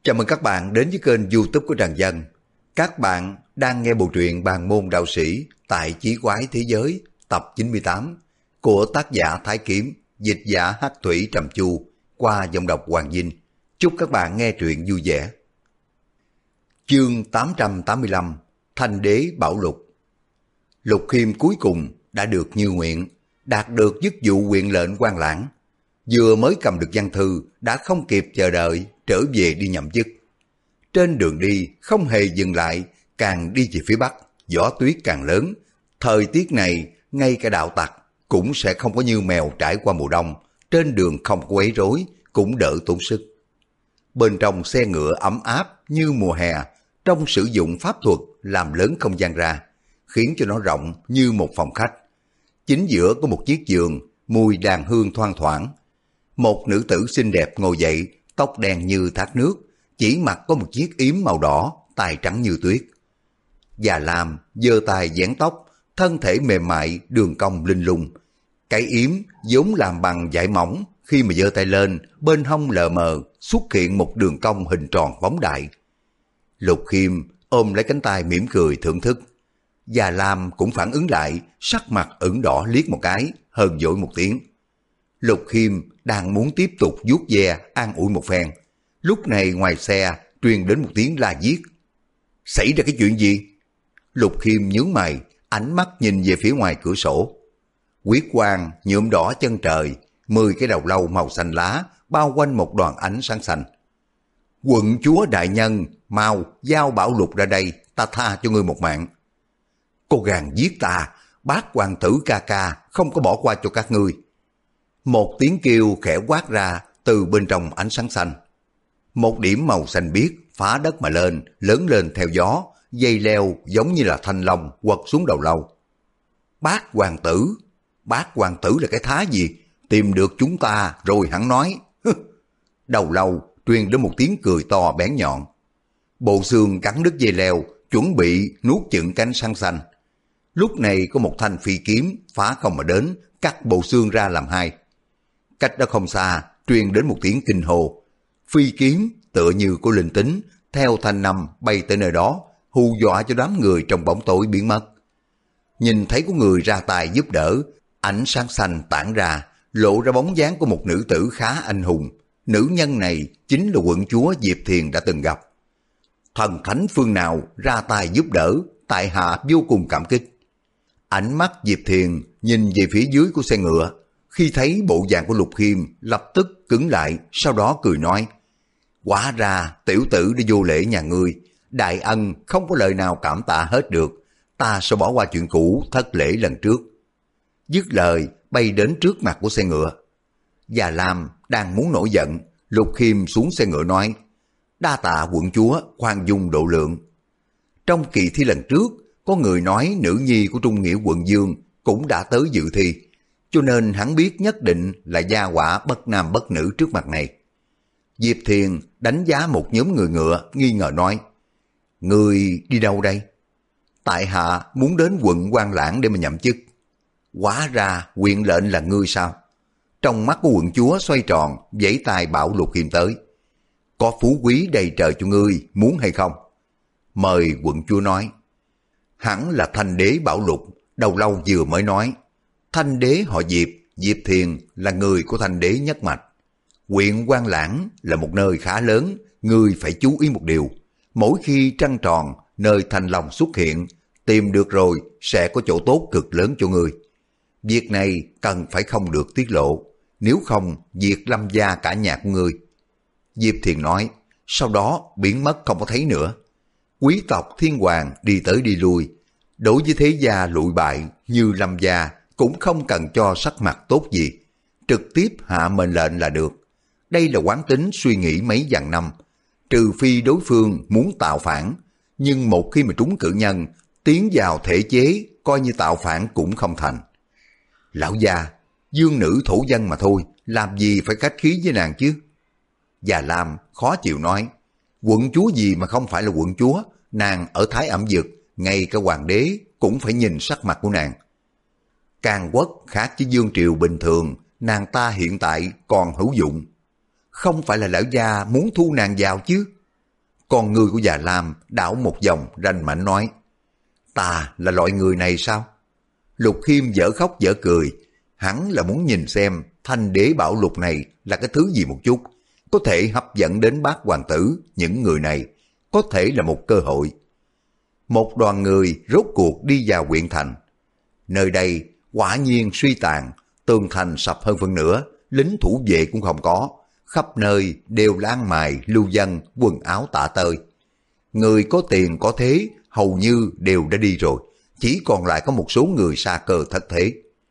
Chào mừng các bạn đến với kênh YouTube của Trần Dân. Các bạn đang nghe bộ truyện Bàn môn đạo sĩ tại Chí quái thế giới tập 98 của tác giả Thái Kiếm, dịch giả Hắc Thủy Trầm Chu qua giọng đọc Hoàng Vinh. Chúc các bạn nghe truyện vui vẻ. Chương 885 Thanh Đế Bảo Lục. Lục Khiêm cuối cùng đã được như nguyện, đạt được chức vụ huyện lệnh Quan Lãng. Vừa mới cầm được văn thư đã không kịp chờ đợi trở về đi nhậm chức. Trên đường đi không hề dừng lại, càng đi về phía bắc, gió tuyết càng lớn. Thời tiết này ngay cả đạo tặc cũng sẽ không có như mèo trải qua mùa đông, trên đường không có quấy rối cũng đỡ tốn sức. Bên trong xe ngựa ấm áp như mùa hè, trong sử dụng pháp thuật làm lớn không gian ra, khiến cho nó rộng như một phòng khách. Chính giữa có một chiếc giường, mùi đàn hương thoang thoảng. Một nữ tử xinh đẹp ngồi dậy, tóc đen như thác nước, chỉ mặc có một chiếc yếm màu đỏ, tai trắng như tuyết. Già Lam giơ tay vén tóc, thân thể mềm mại, đường cong linh lung. Cái yếm vốn làm bằng vải mỏng, khi mà giơ tay lên, bên hông lờ mờ xuất hiện một đường cong hình tròn phóng đại. Lục Khiêm ôm lấy cánh tay mỉm cười thưởng thức. Già Lam cũng phản ứng lại, sắc mặt ửng đỏ liếc một cái, hờn dỗi một tiếng. Lục Khiêm đang muốn tiếp tục vuốt ve an ủi một phen. Lúc này ngoài xe truyền đến một tiếng la giết. Xảy ra cái chuyện gì? Lục Khiêm nhướng mày, ánh mắt nhìn về phía ngoài cửa sổ. Huyết quang nhuộm đỏ chân trời, 10 cái đầu lâu màu xanh lá bao quanh một đoàn ánh sáng xanh. Quận chúa đại nhân, mau giao Bảo Lục ra đây, ta tha cho ngươi một mạng. Cô gàn giết ta, bác hoàng tử ca ca không có bỏ qua cho các ngươi. Một tiếng kêu khẽ quát ra từ bên trong ánh sáng xanh. Một điểm màu xanh biếc phá đất mà lên, lớn lên theo gió, dây leo giống như là thanh long quật xuống đầu lâu. Bác hoàng tử là cái thá gì? Tìm được chúng ta rồi hẳn nói. Đầu lâu truyền đến một tiếng cười to bén nhọn. Bộ xương cắn đứt dây leo, chuẩn bị nuốt chửng cánh sáng xanh. Lúc này có một thanh phi kiếm phá không mà đến, cắt bộ xương ra làm hai. Cách đó không xa, truyền đến một tiếng kinh hồ. Phi kiếm tựa như có linh tính, theo thanh năm bay tới nơi đó, hù dọa cho đám người trong bóng tối biến mất. Nhìn thấy có người ra tay giúp đỡ, ánh sáng xanh tản ra, lộ ra bóng dáng của một nữ tử khá anh hùng. Nữ nhân này chính là quận chúa Diệp Thiền đã từng gặp. Thần thánh phương nào ra tay giúp đỡ, tại hạ vô cùng cảm kích. Ánh mắt Diệp Thiền nhìn về phía dưới của xe ngựa, khi thấy bộ dạng của Lục Khiêm lập tức cứng lại, sau đó cười nói. Quả ra tiểu tử đi vô lễ nhà ngươi, đại ân không có lời nào cảm tạ hết được, ta sẽ bỏ qua chuyện cũ thất lễ lần trước. Dứt lời bay đến trước mặt của xe ngựa. Già Lam đang muốn nổi giận, Lục Khiêm xuống xe ngựa nói. Đa tạ quận chúa khoan dung độ lượng. Trong kỳ thi lần trước, có người nói nữ nhi của Trung Nghĩa quận Dương cũng đã tới dự thi, cho nên hắn biết nhất định là gia quả bất nam bất nữ trước mặt này. Diệp Thiền đánh giá một nhóm người ngựa, nghi ngờ nói. Người đi đâu đây? Tại hạ muốn đến quận Quan Lãng để mà nhậm chức. Hóa ra huyện lệnh là ngươi sao? Trong mắt của quận chúa xoay tròn, vẫy tay bảo Lục Khiêm tới. Có phú quý đầy trời cho ngươi, muốn hay không? Mời quận chúa nói. Hẳn là Thanh Đế Bảo Lục, đầu lâu vừa mới nói. Thanh Đế họ Diệp, Diệp Thiền là người của Thanh Đế nhất mạch. Huyện Quan Lãng là một nơi khá lớn, ngươi phải chú ý một điều. Mỗi khi trăng tròn, nơi Thanh Long xuất hiện, tìm được rồi sẽ có chỗ tốt cực lớn cho ngươi. Việc này cần phải không được tiết lộ, nếu không diệt lâm gia cả nhà của ngươi. Diệp Thiền nói, sau đó biến mất không có thấy nữa. Quý tộc thiên hoàng đi tới đi lui, đối với thế gia lụi bại như lâm gia cũng không cần cho sắc mặt tốt gì, trực tiếp hạ mệnh lệnh là được. Đây là quán tính suy nghĩ mấy vạn năm, trừ phi đối phương muốn tạo phản, nhưng một khi mà trúng cử nhân, tiến vào thể chế, coi như tạo phản cũng không thành. Lão già, dương nữ thổ dân mà thôi, làm gì phải khách khí với nàng chứ? Già Lam khó chịu nói, quận chúa gì mà không phải là quận chúa, nàng ở Thái Ẩm Dực, ngay cả hoàng đế cũng phải nhìn sắc mặt của nàng. Càn Quốc khác với Dương Triều bình thường, nàng ta hiện tại còn hữu dụng. Không phải là lão gia muốn thu nàng vào chứ? Con người của già Lam đảo một vòng ranh mảnh nói, ta là loại người này sao? Lục Khiêm dở khóc dở cười, hắn là muốn nhìn xem thanh đế bảo lục này là cái thứ gì một chút, có thể hấp dẫn đến bát hoàng tử, những người này có thể là một cơ hội. Một đoàn người rốt cuộc đi vào huyện thành. Nơi đây quả nhiên suy tàn, tường thành sập hơn phân nửa, lính thủ vệ cũng không có, khắp nơi đều là ăn mài, lưu dân, quần áo tả tơi. Người có tiền có thế hầu như đều đã đi rồi, chỉ còn lại có một số người sa cơ thất thế.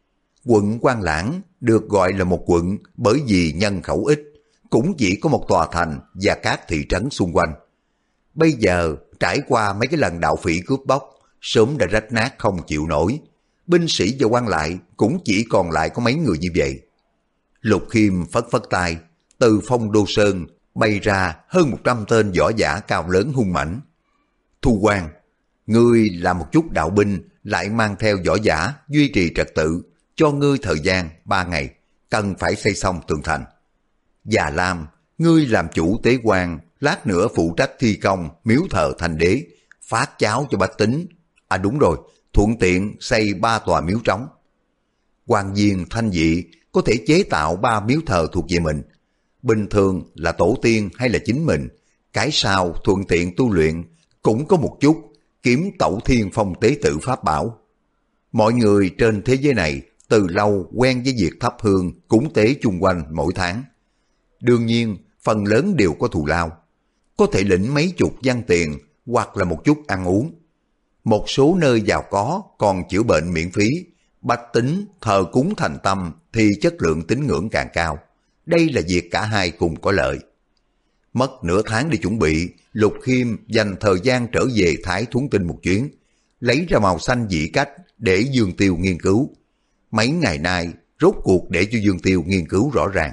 Quận Quan Lãng được gọi là một quận bởi vì nhân khẩu ít, cũng chỉ có một tòa thành và các thị trấn xung quanh. Bây giờ trải qua mấy cái lần đạo phỉ cướp bóc, sớm đã rách nát không chịu nổi. Binh sĩ và quan lại cũng chỉ còn lại có mấy người như vậy. Lục Khiêm phất phất tay, từ Phong Đô Sơn bay ra hơn 100 tên võ giả cao lớn hung mãnh. Thu Quan, ngươi là một chút đạo binh, lại mang theo võ giả duy trì trật tự, cho ngươi thời gian 3 ngày, cần phải xây xong tường thành. Già Lam, ngươi làm chủ tế quan, lát nữa phụ trách thi công miếu thờ Thanh đế, phát cháo cho bách tính. À đúng rồi, thuận tiện xây 3 tòa miếu trống. Quan viên Thanh Dị có thể chế tạo 3 miếu thờ thuộc về mình. Bình thường là tổ tiên hay là chính mình, cái sau thuận tiện tu luyện, cũng có một chút kiếm tẩu thiên phong tế tự pháp bảo. Mọi người trên thế giới này từ lâu quen với việc thắp hương cúng tế chung quanh mỗi tháng. Đương nhiên, phần lớn đều có thù lao. Có thể lĩnh mấy chục văn tiền hoặc là một chút ăn uống. Một số nơi giàu có còn chữa bệnh miễn phí, bách tính thờ cúng thành tâm thì chất lượng tín ngưỡng càng cao. Đây là việc cả hai cùng có lợi. Mất nửa tháng để chuẩn bị, Lục Khiêm dành thời gian trở về Thái Thuấn Tinh một chuyến, lấy ra màu xanh dị cách để Dương Tiêu nghiên cứu. Mấy ngày nay, rốt cuộc để cho Dương Tiêu nghiên cứu rõ ràng.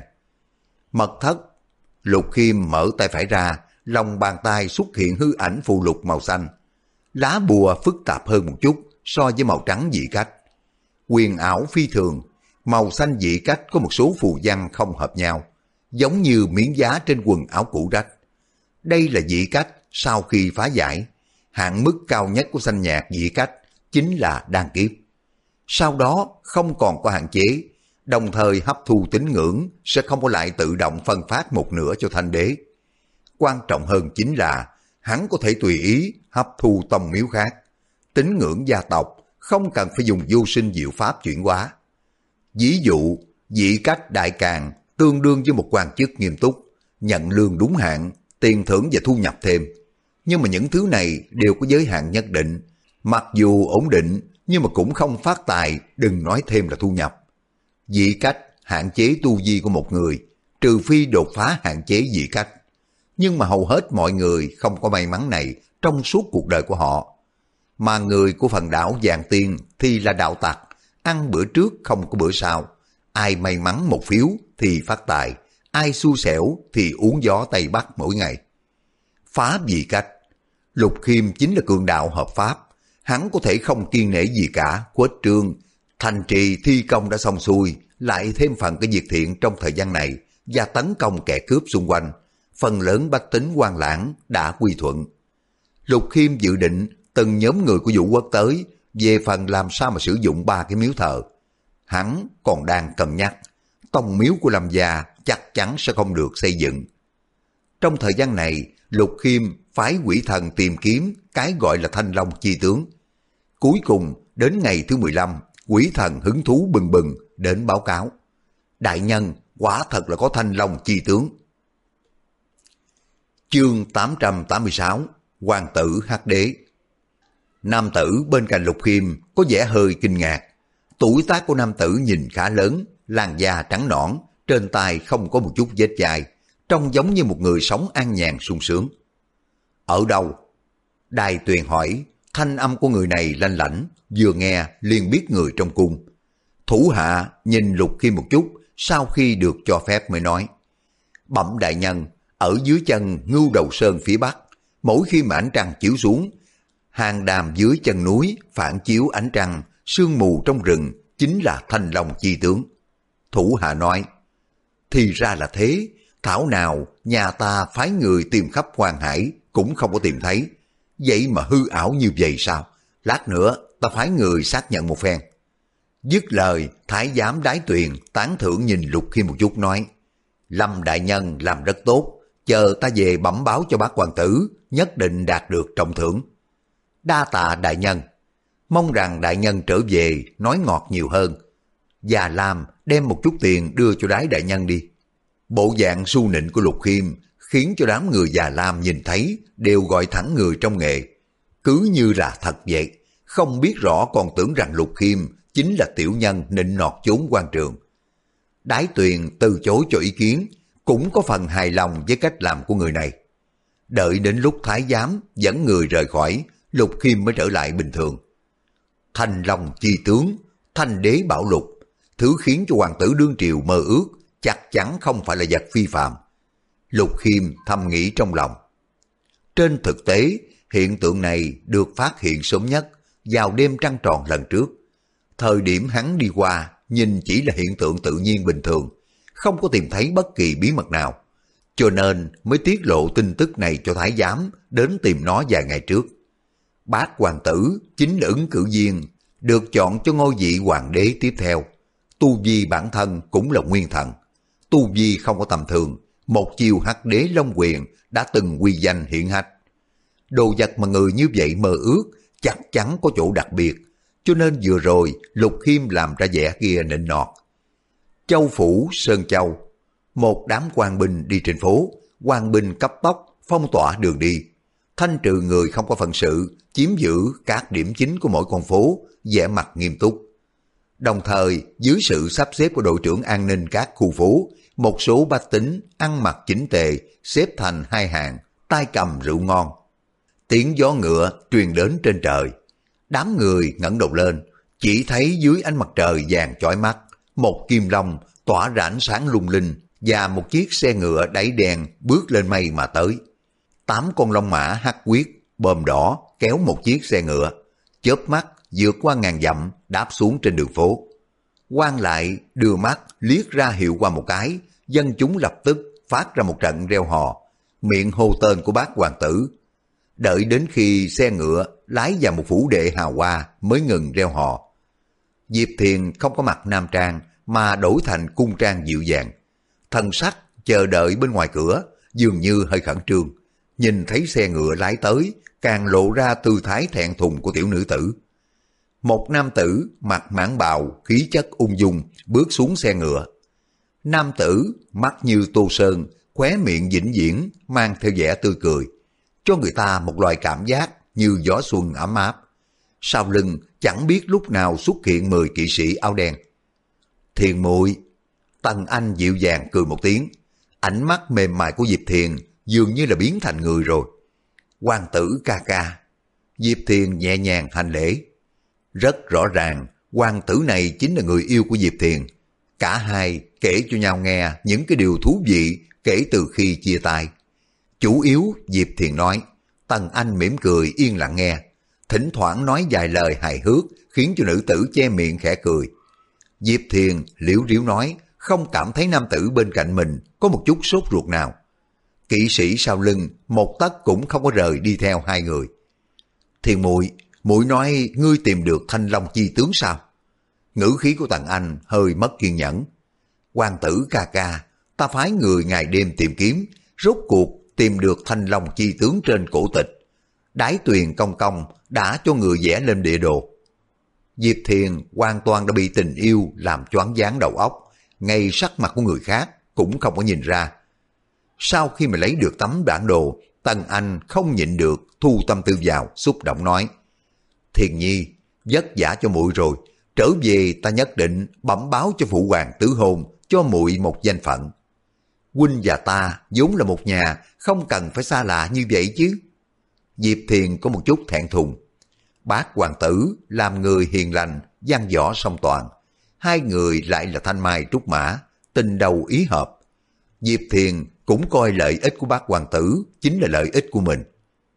Mật thất, Lục Khiêm mở tay phải ra, lòng bàn tay xuất hiện hư ảnh phù lục màu xanh. Lá bùa phức tạp hơn một chút so với màu trắng dị cách. Quyền ảo phi thường, màu xanh dị cách có một số phù văn không hợp nhau, giống như miếng giá trên quần áo cũ rách. Đây là dị cách sau khi phá giải, hạn mức cao nhất của xanh nhạt dị cách chính là đan kiếp. Sau đó không còn có hạn chế, đồng thời hấp thu tín ngưỡng sẽ không có lại tự động phân phát một nửa cho Thanh đế. Quan trọng hơn chính là hắn có thể tùy ý hấp thu tông miếu khác. Tín ngưỡng gia tộc không cần phải dùng vô sinh diệu pháp chuyển hóa. Ví dụ, dị cách đại càn tương đương với một quan chức nghiêm túc, nhận lương đúng hạn, tiền thưởng và thu nhập thêm. Nhưng mà những thứ này đều có giới hạn nhất định. Mặc dù ổn định, nhưng mà cũng không phát tài, đừng nói thêm là thu nhập. Dị cách hạn chế tu vi của một người, trừ phi đột phá hạn chế dị cách. Nhưng mà hầu hết mọi người không có may mắn này trong suốt cuộc đời của họ. Mà người của phần đảo Vạn Tiên thì là đạo tặc, ăn bữa trước không có bữa sau. Ai may mắn một phiếu thì phát tài, ai xui xẻo thì uống gió Tây Bắc mỗi ngày. Phá dị cách, Lục Khiêm chính là cường đạo hợp pháp, hắn có thể không kiêng nể gì cả, khuếch trương, thành trì thi công đã xong xuôi, lại thêm phần cái việc thiện trong thời gian này và tấn công kẻ cướp xung quanh, phần lớn bách tính Quan Lãng đã quy thuận. Lục Khiêm dự định từng nhóm người của Vũ Quốc tới về phần làm sao mà sử dụng 3 cái miếu thờ. Hắn còn đang cân nhắc, tông miếu của Lâm gia chắc chắn sẽ không được xây dựng. Trong thời gian này, Lục Khiêm phái quỷ thần tìm kiếm cái gọi là Thanh Long chi tướng. Cuối cùng, đến ngày thứ 15, quỷ thần hứng thú bừng bừng đến báo cáo. Đại nhân, quả thật là có Thanh Long chi tướng. Chương 886, Hoàng tử Hắc Đế. Nam tử bên cạnh Lục Khiêm có vẻ hơi kinh ngạc. Tuổi tác của nam tử nhìn khá lớn, làn da trắng nõn, trên tay không có một chút vết chai, trông giống như một người sống an nhàn sung sướng. Ở đâu? Đài Tuyền hỏi, thanh âm của người này lanh lảnh, vừa nghe liền biết người trong cung. Thủ hạ nhìn Lục Khiêm một chút, sau khi được cho phép mới nói. Bẩm đại nhân, ở dưới chân Ngưu Đầu Sơn phía bắc, mỗi khi mà ánh trăng chiếu xuống, hàng đàm dưới chân núi phản chiếu ánh trăng, sương mù trong rừng chính là Thanh Long chi tướng. Thủ hạ nói, thì ra là thế, thảo nào nhà ta phái người tìm khắp Hoàng Hải cũng không có tìm thấy. Vậy mà hư ảo như vậy sao? Lát nữa ta phái người xác nhận một phen. Dứt lời, thái giám Đái Tuyền tán thưởng nhìn Lục Khiêm một chút nói: Lâm đại nhân làm rất tốt, chờ ta về bẩm báo cho bác hoàng tử, nhất định đạt được trọng thưởng. Đa tạ đại nhân, mong rằng đại nhân trở về nói ngọt nhiều hơn. Già Lam đem một chút tiền đưa cho Đái đại nhân đi. Bộ dạng su nịnh của Lục Khiêm khiến cho đám người Già Lam nhìn thấy đều gọi thẳng người trong nghề. Cứ như là thật vậy, không biết rõ còn tưởng rằng Lục Khiêm chính là tiểu nhân nịnh nọt chốn quan trường. Đái Tuyền từ chối cho ý kiến, cũng có phần hài lòng với cách làm của người này. Đợi đến lúc thái giám dẫn người rời khỏi, Lục Khiêm mới trở lại bình thường. Thanh Long chi tướng, thanh đế bảo lục, thứ khiến cho hoàng tử đương triều mơ ước, chắc chắn không phải là vật phi phạm. Lục Khiêm thầm nghĩ trong lòng. Trên thực tế, hiện tượng này được phát hiện sớm nhất vào đêm trăng tròn lần trước. Thời điểm hắn đi qua, nhìn chỉ là hiện tượng tự nhiên bình thường, không có tìm thấy bất kỳ bí mật nào, cho nên mới tiết lộ tin tức này cho thái giám đến tìm nó vài ngày trước. Bác hoàng tử chính là ứng cử viên được chọn cho ngôi vị hoàng đế tiếp theo. Tu vi bản thân cũng là nguyên thần, tu vi không có tầm thường, một chiều hắc đế long quyền đã từng quy danh hiển hách. Đồ vật mà người như vậy mơ ước chắc chắn có chỗ đặc biệt, cho nên vừa rồi Lục Khiêm làm ra vẻ kia nịnh nọt. Châu phủ Sơn Châu, một đám quan binh đi trên phố, quan binh cấp tốc phong tỏa đường đi, thanh trừ người không có phận sự, chiếm giữ các điểm chính của mỗi con phố, vẻ mặt nghiêm túc. Đồng thời, dưới sự sắp xếp của đội trưởng an ninh các khu phố, một số bách tính ăn mặc chỉnh tề, xếp thành hai hàng, tay cầm rượu ngon. Tiếng gió ngựa truyền đến trên trời. Đám người ngẩng đầu lên, chỉ thấy dưới ánh mặt trời vàng chói mắt, một kim long tỏa ra ánh sáng lung linh và một chiếc xe ngựa đáy đèn bước lên mây mà tới. 8 con long mã hắc huyết, bờm đỏ kéo một chiếc xe ngựa, chớp mắt vượt qua ngàn dặm đáp xuống trên đường phố. Quan lại đưa mắt liếc ra hiệu qua một cái, dân chúng lập tức phát ra một trận reo hò, miệng hô tên của bác hoàng tử. Đợi đến khi xe ngựa lái vào một phủ đệ hào hoa mới ngừng reo hò. Diệp Thiền không có mặc nam trang mà đổi thành cung trang dịu dàng. Thần sắc chờ đợi bên ngoài cửa dường như hơi khẩn trương. Nhìn thấy xe ngựa lái tới càng lộ ra tư thái thẹn thùng của tiểu nữ tử. Một nam tử mặc mãng bào khí chất ung dung bước xuống xe ngựa. Nam tử mắt như tô sơn, khóe miệng vĩnh viễn mang theo vẻ tươi cười, cho người ta một loại cảm giác như gió xuân ấm áp. Sau lưng chẳng biết lúc nào xuất hiện 10 kỵ sĩ áo đen. Thiền muội, Tần Anh dịu dàng cười một tiếng, ánh mắt mềm mại của Diệp Thiền dường như là biến thành người rồi. Hoàng tử ca ca. Diệp Thiền nhẹ nhàng hành lễ. Rất rõ ràng, hoàng tử này chính là người yêu của Diệp Thiền. Cả hai kể cho nhau nghe những cái điều thú vị kể từ khi chia tay. Chủ yếu Diệp Thiền nói, Tần Anh mỉm cười yên lặng nghe, thỉnh thoảng nói vài lời hài hước khiến cho nữ tử che miệng khẽ cười. Diệp Thiền liễu riếu nói, không cảm thấy nam tử bên cạnh mình có một chút sốt ruột nào. Kỵ sĩ sau lưng một tấc cũng không có rời đi theo hai người. Thiền muội, muội nói ngươi tìm được Thanh Long chi tướng sao? Ngữ khí của Tần Anh hơi mất kiên nhẫn. Hoàng tử ca ca, ta phái người ngày đêm tìm kiếm, rốt cuộc tìm được Thanh Long chi tướng trên cổ tịch. Đái Tuyền công công đã cho người vẽ lên địa đồ. Diệp Thiền hoàn toàn đã bị tình yêu làm choáng váng đầu óc, ngay sắc mặt của người khác cũng không có nhìn ra. Sau khi mà lấy được tấm bản đồ, Tần Anh không nhịn được thu tâm tư vào, xúc động nói: Thiền nhi, vất vả cho muội rồi, trở về ta nhất định bẩm báo cho phụ hoàng tứ hôn, cho muội một danh phận. Huynh và ta vốn là một nhà, không cần phải xa lạ như vậy chứ. Diệp Thiền có một chút thẹn thùng. Bác hoàng tử làm người hiền lành, văn võ song toàn, hai người lại là thanh mai trúc mã, tình đầu ý hợp. Diệp Thiền cũng coi lợi ích của bác hoàng tử chính là lợi ích của mình.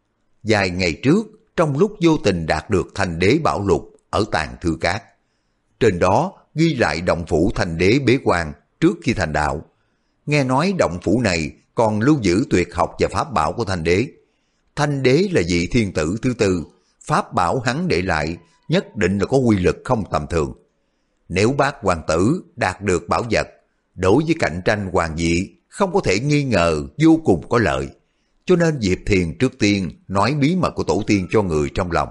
Vài ngày trước, trong lúc vô tình đạt được Thành đế bảo lục ở Tàng Thư Cát, trên đó ghi lại động phủ Thành đế bế quan trước khi thành đạo. Nghe nói động phủ này còn lưu giữ tuyệt học và pháp bảo của Thành đế. Thanh đế là vị thiên tử thứ tư, pháp bảo hắn để lại nhất định là có quy lực không tầm thường. Nếu bác hoàng tử đạt được bảo vật, đối với cạnh tranh hoàng vị không có thể nghi ngờ vô cùng có lợi. Cho nên Diệp Thiền trước tiên nói bí mật của tổ tiên cho người trong lòng.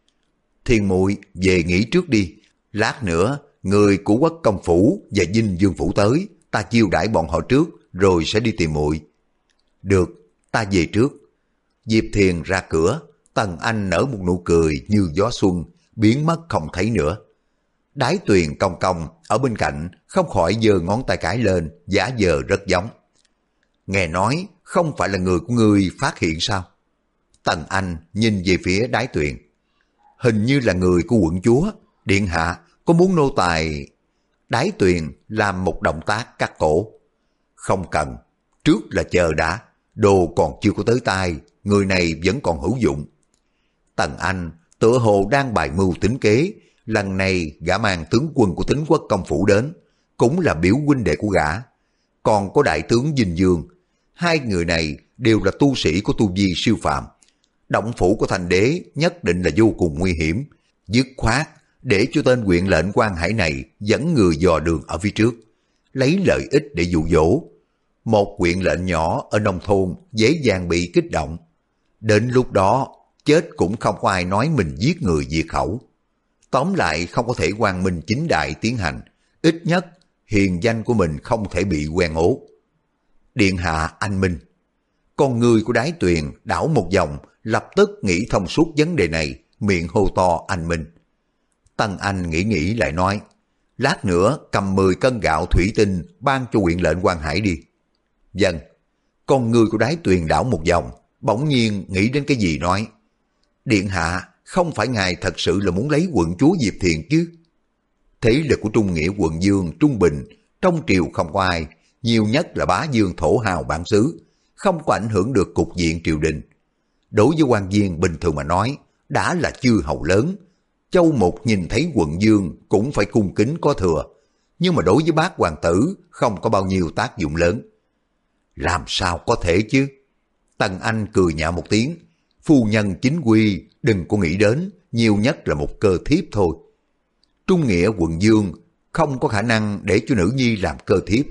Thiên muội về nghỉ trước đi, lát nữa người của Quốc Công phủ và Dinh Dương phủ tới, ta chiêu đãi bọn họ trước rồi sẽ đi tìm muội. Được, ta về trước. Diệp Thiền ra cửa, Tần Anh nở một nụ cười như gió xuân, biến mất không thấy nữa. Đái Tuyền cong cong ở bên cạnh không khỏi giơ ngón tay cái lên, giả vờ rất giống. Nghe nói không phải là người của ngươi phát hiện sao? Tần Anh nhìn về phía Đái Tuyền. Hình như là người của quận chúa, điện hạ có muốn nô tài... Đái Tuyền làm một động tác cắt cổ. Không cần, trước là chờ đã, đồ còn chưa có tới tay, người này vẫn còn hữu dụng. Tần Anh tựa hồ đang bài mưu tính kế, lần này gã mang tướng quân của Tính Quốc công phủ đến, cũng là biểu huynh đệ của gã. Còn có đại tướng Dinh Dương, hai người này đều là tu sĩ của tu vi siêu phàm. Động phủ của thành đế nhất định là vô cùng nguy hiểm, dứt khoát để cho tên huyện lệnh Quan Hải này dẫn người dò đường ở phía trước, lấy lợi ích để dụ dỗ. Một huyện lệnh nhỏ ở nông thôn dễ dàng bị kích động. Đến lúc đó, chết cũng không có ai nói mình giết người diệt khẩu. Tóm lại không có thể quang minh chính đại tiến hành, ít nhất hiền danh của mình không thể bị quen ố. Điện hạ anh minh. Con người của Đái Tuyền đảo một vòng, lập tức nghĩ thông suốt vấn đề này, miệng hô to anh minh. Tân Anh nghĩ lại nói, lát nữa cầm 10 cân gạo thủy tinh ban cho huyện lệnh Quan Hải đi. Vâng. Con người của Đái Tuyền đảo một vòng, bỗng nhiên nghĩ đến cái gì nói, điện hạ, không phải ngài thật sự là muốn lấy quận chúa Diệp Thiền chứ? Thế lực của Trung Nghĩa quận Dương, Trung Bình, trong triều không có ai, nhiều nhất là bá dương thổ hào bản xứ, không có ảnh hưởng được cục diện triều đình. Đối với quan viên bình thường mà nói, đã là chư hầu lớn, châu mục nhìn thấy quận Dương cũng phải cung kính có thừa, nhưng mà đối với bác hoàng tử không có bao nhiêu tác dụng lớn. Làm sao có thể chứ? Tần Anh cười nhạo một tiếng, phu nhân chính quy đừng có nghĩ đến, nhiều nhất là một cơ thiếp thôi. Trung Nghĩa quận Dương không có khả năng để cho nữ nhi làm cơ thiếp.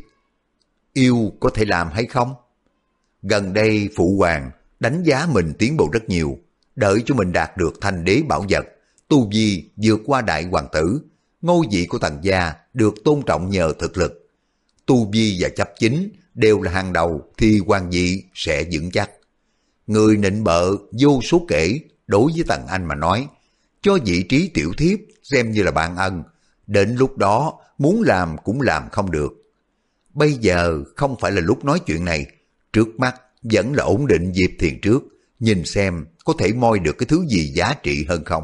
Yêu có thể làm hay không? Gần đây phụ hoàng đánh giá mình tiến bộ rất nhiều, đợi cho mình đạt được thanh đế bảo vật, tu vi vượt qua đại hoàng tử, ngôi vị của Tần gia được tôn trọng nhờ thực lực. Tu vi và chấp chính đều là hàng đầu thì hoàng vị sẽ vững chắc. Người nịnh bợ vô số kể, đối với Tần Anh mà nói, cho vị trí tiểu thiếp xem như là ban ân, đến lúc đó muốn làm cũng làm không được. Bây giờ không phải là lúc nói chuyện này, trước mắt vẫn là ổn định Diệp Thiền trước, nhìn xem có thể moi được cái thứ gì giá trị hơn không.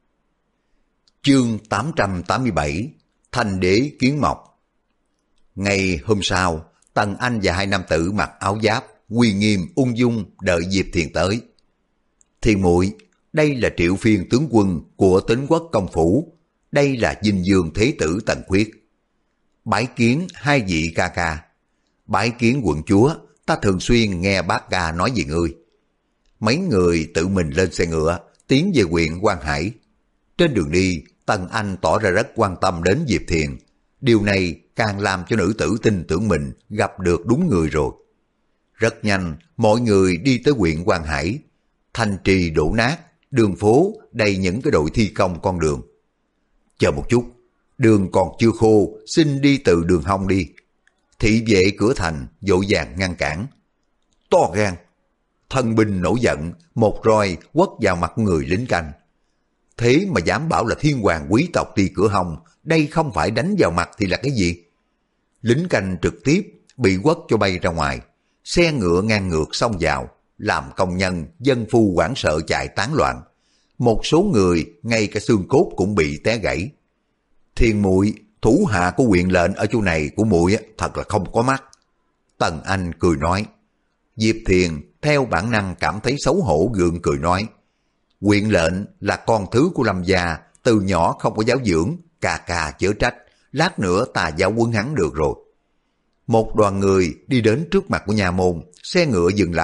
Chương 887 Thanh đế kiến mộc. Ngày hôm sau, Tần Anh và hai nam tử mặc áo giáp, uy nghiêm ung dung đợi Diệp Thiền tới. Thiền muội, đây là Triệu Phiên tướng quân của Tính Quốc công phủ, đây là Dinh Dương thế tử Tần Khuyết. Bái kiến hai vị ca ca. Bái kiến quận chúa, ta thường xuyên nghe bác ca nói về ngươi. Mấy người tự mình lên xe ngựa, tiến về huyện Quan Hải. Trên đường đi, Tần Anh tỏ ra rất quan tâm đến Diệp Thiền. Điều này càng làm cho nữ tử tin tưởng mình gặp được đúng người rồi. Rất nhanh, mọi người đi tới huyện Quan Hải. Thành trì đổ nát, đường phố đầy những cái đội thi công con đường. Chờ một chút, đường còn chưa khô, xin đi từ đường hông đi. Thị vệ cửa thành vội vàng ngăn cản. To gan! Thân binh nổi giận, một roi quất vào mặt người lính canh. Thế mà dám bảo là thiên hoàng quý tộc đi cửa hông, đây không phải đánh vào mặt thì là cái gì? Lính canh trực tiếp bị quất cho bay ra ngoài, xe ngựa ngang ngược xông vào, làm công nhân, dân phu hoảng sợ chạy tán loạn. Một số người ngay cả xương cốt cũng bị té gãy. Thiền muội, thủ hạ của huyện lệnh ở chỗ này của muội thật là không có mắt. Tần Anh cười nói. Diệp Thiền theo bản năng cảm thấy xấu hổ gượng cười nói. Huyện lệnh là con thứ của Lâm gia, từ nhỏ không có giáo dưỡng, ca chớ trách, lát nữa ta giáo huấn hắn được rồi. Một đoàn người đi đến trước mặt của nhà môn, xe ngựa dừng lại,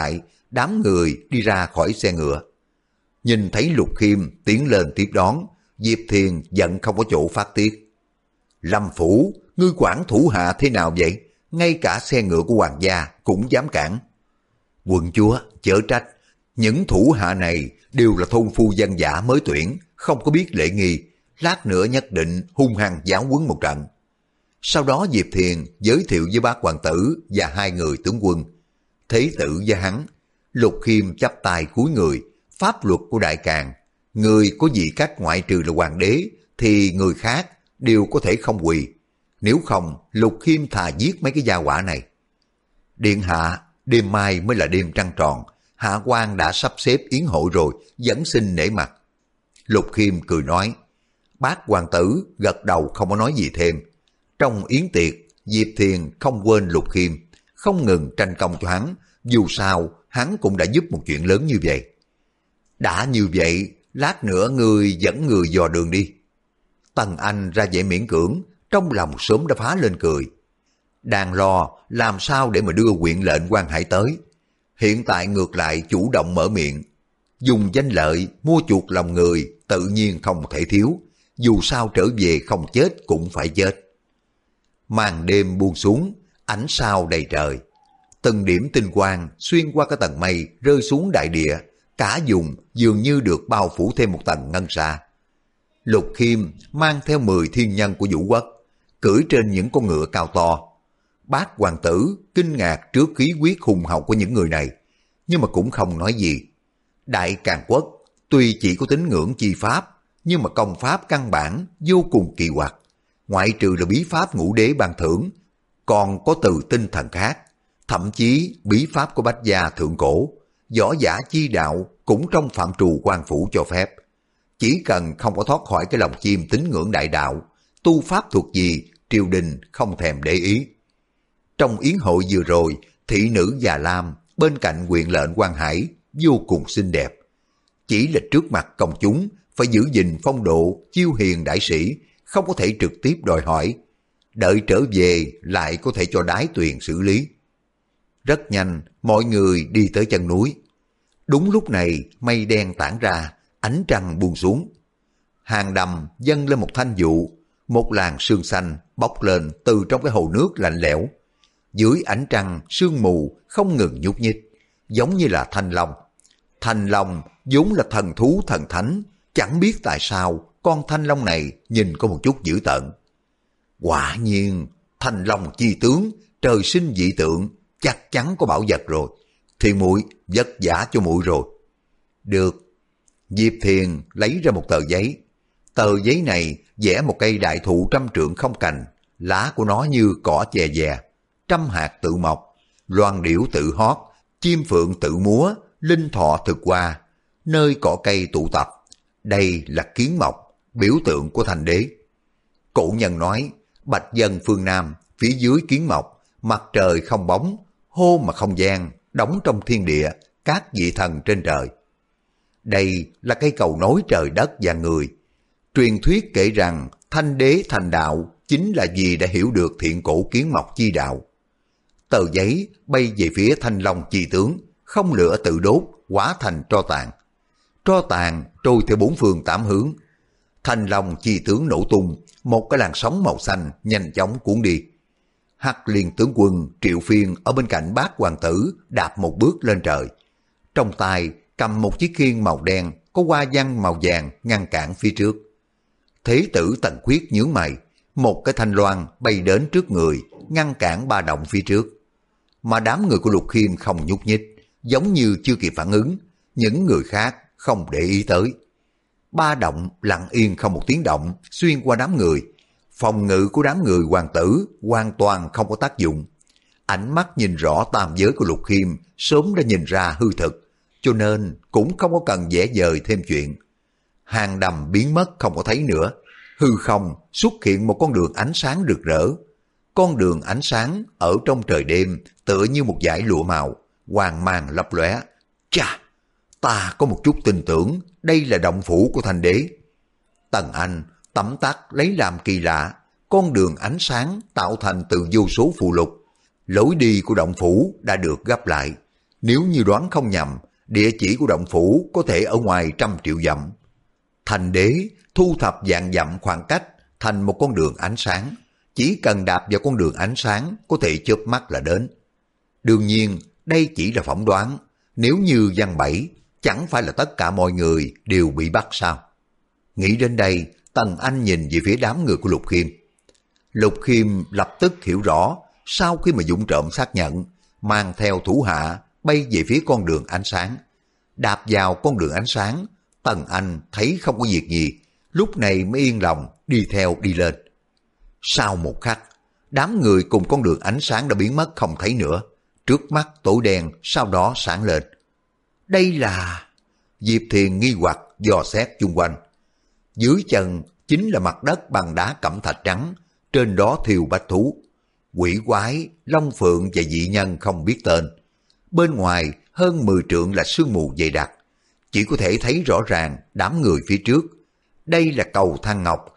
đám người đi ra khỏi xe ngựa. Nhìn thấy Lục Khiêm tiến lên tiếp đón, Diệp Thiền giận không có chỗ phát tiết. Lâm Phủ, ngươi quản thủ hạ thế nào vậy? Ngay cả xe ngựa của hoàng gia cũng dám cản. Quận chúa, chớ trách, những thủ hạ này đều là thôn phu dân giả mới tuyển, không có biết lễ nghi, lát nữa nhất định hung hăng giáo huấn một trận. Sau đó Diệp Thiền giới thiệu với bác hoàng tử và hai người tướng quân. Thế tử với hắn, Lục Khiêm chắp tay cúi người, pháp luật của Đại Càn, người có vị cách ngoại trừ là hoàng đế, thì người khác đều có thể không quỳ. Nếu không, Lục Khiêm thà giết mấy cái gia hỏa này. Điện hạ, đêm mai mới là đêm trăng tròn, hạ quan đã sắp xếp yến hội rồi, vẫn xin nể mặt. Lục Khiêm cười nói, bác hoàng tử gật đầu không có nói gì thêm. Trong yến tiệc, Diệp Thiền không quên Lục Khiêm, không ngừng tranh công cho hắn, dù sao hắn cũng đã giúp một chuyện lớn như vậy. Đã như vậy, lát nữa ngươi dẫn người dò đường đi. Tần Anh ra vẻ miễn cưỡng, trong lòng sớm đã phá lên cười. Đang lo làm sao để mà đưa huyện lệnh Quan Hải tới. Hiện tại ngược lại chủ động mở miệng. Dùng danh lợi mua chuộc lòng người tự nhiên không thể thiếu. Dù sao trở về không chết cũng phải chết. Màn đêm buông xuống, ánh sao đầy trời. Từng điểm tinh quang xuyên qua cái tầng mây rơi xuống đại địa. Cả vùng dường như được bao phủ thêm một tầng ngân sa. Lục Khiêm mang theo 10 thiên nhân của Vũ Quốc, cưỡi trên những con ngựa cao to. Bác hoàng tử kinh ngạc trước khí huyết hùng hậu của những người này, nhưng mà cũng không nói gì. Đại Càn Quốc tuy chỉ có tín ngưỡng chi pháp, nhưng mà công pháp căn bản vô cùng kỳ quặc. Ngoại trừ là bí pháp ngũ đế ban thưởng, còn có từ tinh thần khác, thậm chí bí pháp của Bách gia thượng cổ, võ giả chi đạo cũng trong phạm trù quan phủ cho phép. Chỉ cần không có thoát khỏi cái lòng chim tín ngưỡng đại đạo, tu pháp thuộc gì, triều đình không thèm để ý. Trong yến hội vừa rồi, thị nữ Già Lam bên cạnh huyện lệnh Quan Hải vô cùng xinh đẹp. Chỉ là trước mặt công chúng phải giữ gìn phong độ chiêu hiền đại sĩ, không có thể trực tiếp đòi hỏi. Đợi trở về lại có thể cho Đái Tuyền xử lý. Rất nhanh, mọi người đi tới chân núi. Đúng lúc này, mây đen tản ra, ánh trăng buông xuống. Hàng đầm dâng lên một thanh dụ, một làn sương xanh bốc lên từ trong cái hồ nước lạnh lẽo. Dưới ánh trăng, sương mù không ngừng nhúc nhích, giống như là thanh long. Thanh long vốn là thần thú thần thánh, chẳng biết tại sao con thanh long này nhìn có một chút dữ tợn. Quả nhiên, thanh long chi tướng, trời sinh dị tượng, chắc chắn có bảo vật rồi. Thì muội vất vả cho muội rồi. Được. Diệp Thiền lấy ra một tờ giấy. Tờ giấy này vẽ một cây đại thụ 100 trượng không cành, lá của nó như cỏ chè dè, trăm hạt tự mọc, loan điểu tự hót, chim phượng tự múa, linh thọ thực qua, nơi cỏ cây tụ tập. Đây là kiến mộc, biểu tượng của thành đế. Cổ nhân nói, bạch dân phương Nam, phía dưới kiến mộc, mặt trời không bóng, hô mà không gian, đóng trong thiên địa, các vị thần trên trời. Đây là cây cầu nối trời đất và người. Truyền thuyết kể rằng thanh đế thành đạo chính là vì đã hiểu được thiện cổ kiến mộc chi đạo. Tờ giấy bay về phía thanh long chi tướng, không lửa tự đốt, hóa thành tro tàn. Tro tàn trôi theo 4 phương 8 hướng. Thanh long chi tướng nổ tung, một cái làn sóng màu xanh nhanh chóng cuốn đi. Hắc Liên tướng quân Triệu Phiên ở bên cạnh bác hoàng tử đạp một bước lên trời. Trong tay cầm một chiếc khiên màu đen có hoa văn màu vàng ngăn cản phía trước. Thế tử Tần Khuyết nhướng mày, một cái thanh loan bay đến trước người, ngăn cản ba động phía trước. Mà đám người của Lục Khiêm không nhúc nhích, giống như chưa kịp phản ứng, những người khác không để ý tới. Ba động lặng yên không một tiếng động xuyên qua đám người. Phòng ngự của đám người hoàng tử hoàn toàn không có tác dụng. Ánh mắt nhìn rõ tam giới của Lục Khiêm sớm đã nhìn ra hư thực, cho nên cũng không có cần vẽ vời thêm chuyện. Hàng đầm biến mất không có thấy nữa, hư không xuất hiện một con đường ánh sáng rực rỡ. Con đường ánh sáng ở trong trời đêm tựa như một dải lụa màu, hoàng mang lấp lóe. Chà, ta có một chút tin tưởng đây là động phủ của thanh đế. Tần Anh tấm tắc lấy làm kỳ lạ, con đường ánh sáng tạo thành từ vô số phù lục. Lối đi của động phủ đã được gấp lại, Nếu như đoán không nhầm, địa chỉ của động phủ có thể ở ngoài 100 triệu dặm. Thành đế thu thập vạn dặm khoảng cách thành một con đường ánh sáng. Chỉ cần đạp vào con đường ánh sáng có thể chớp mắt là đến. Đương nhiên, đây chỉ là phỏng đoán. Nếu như giăng bẫy, chẳng phải là tất cả mọi người đều bị bắt sao? Nghĩ đến đây, Tần Anh nhìn về phía đám người của Lục Khiêm. Lục Khiêm lập tức hiểu rõ, sau khi mà Dũng trộm xác nhận, mang theo thủ hạ bay về phía con đường ánh sáng. Đạp vào con đường ánh sáng, Tần Anh thấy không có việc gì, lúc này mới yên lòng đi theo đi lên. Sau một khắc, đám người cùng con đường ánh sáng đã biến mất không thấy nữa. Trước mắt tối đen, sau đó sáng lên. Đây là... Diệp Thiền nghi hoặc dò xét chung quanh. Dưới chân chính là mặt đất bằng đá cẩm thạch trắng, trên đó thiêu bách thú. Quỷ quái, long phượng và dị nhân không biết tên. Bên ngoài hơn 10 trượng là sương mù dày đặc. Chỉ có thể thấy rõ ràng đám người phía trước. Đây là cầu thang ngọc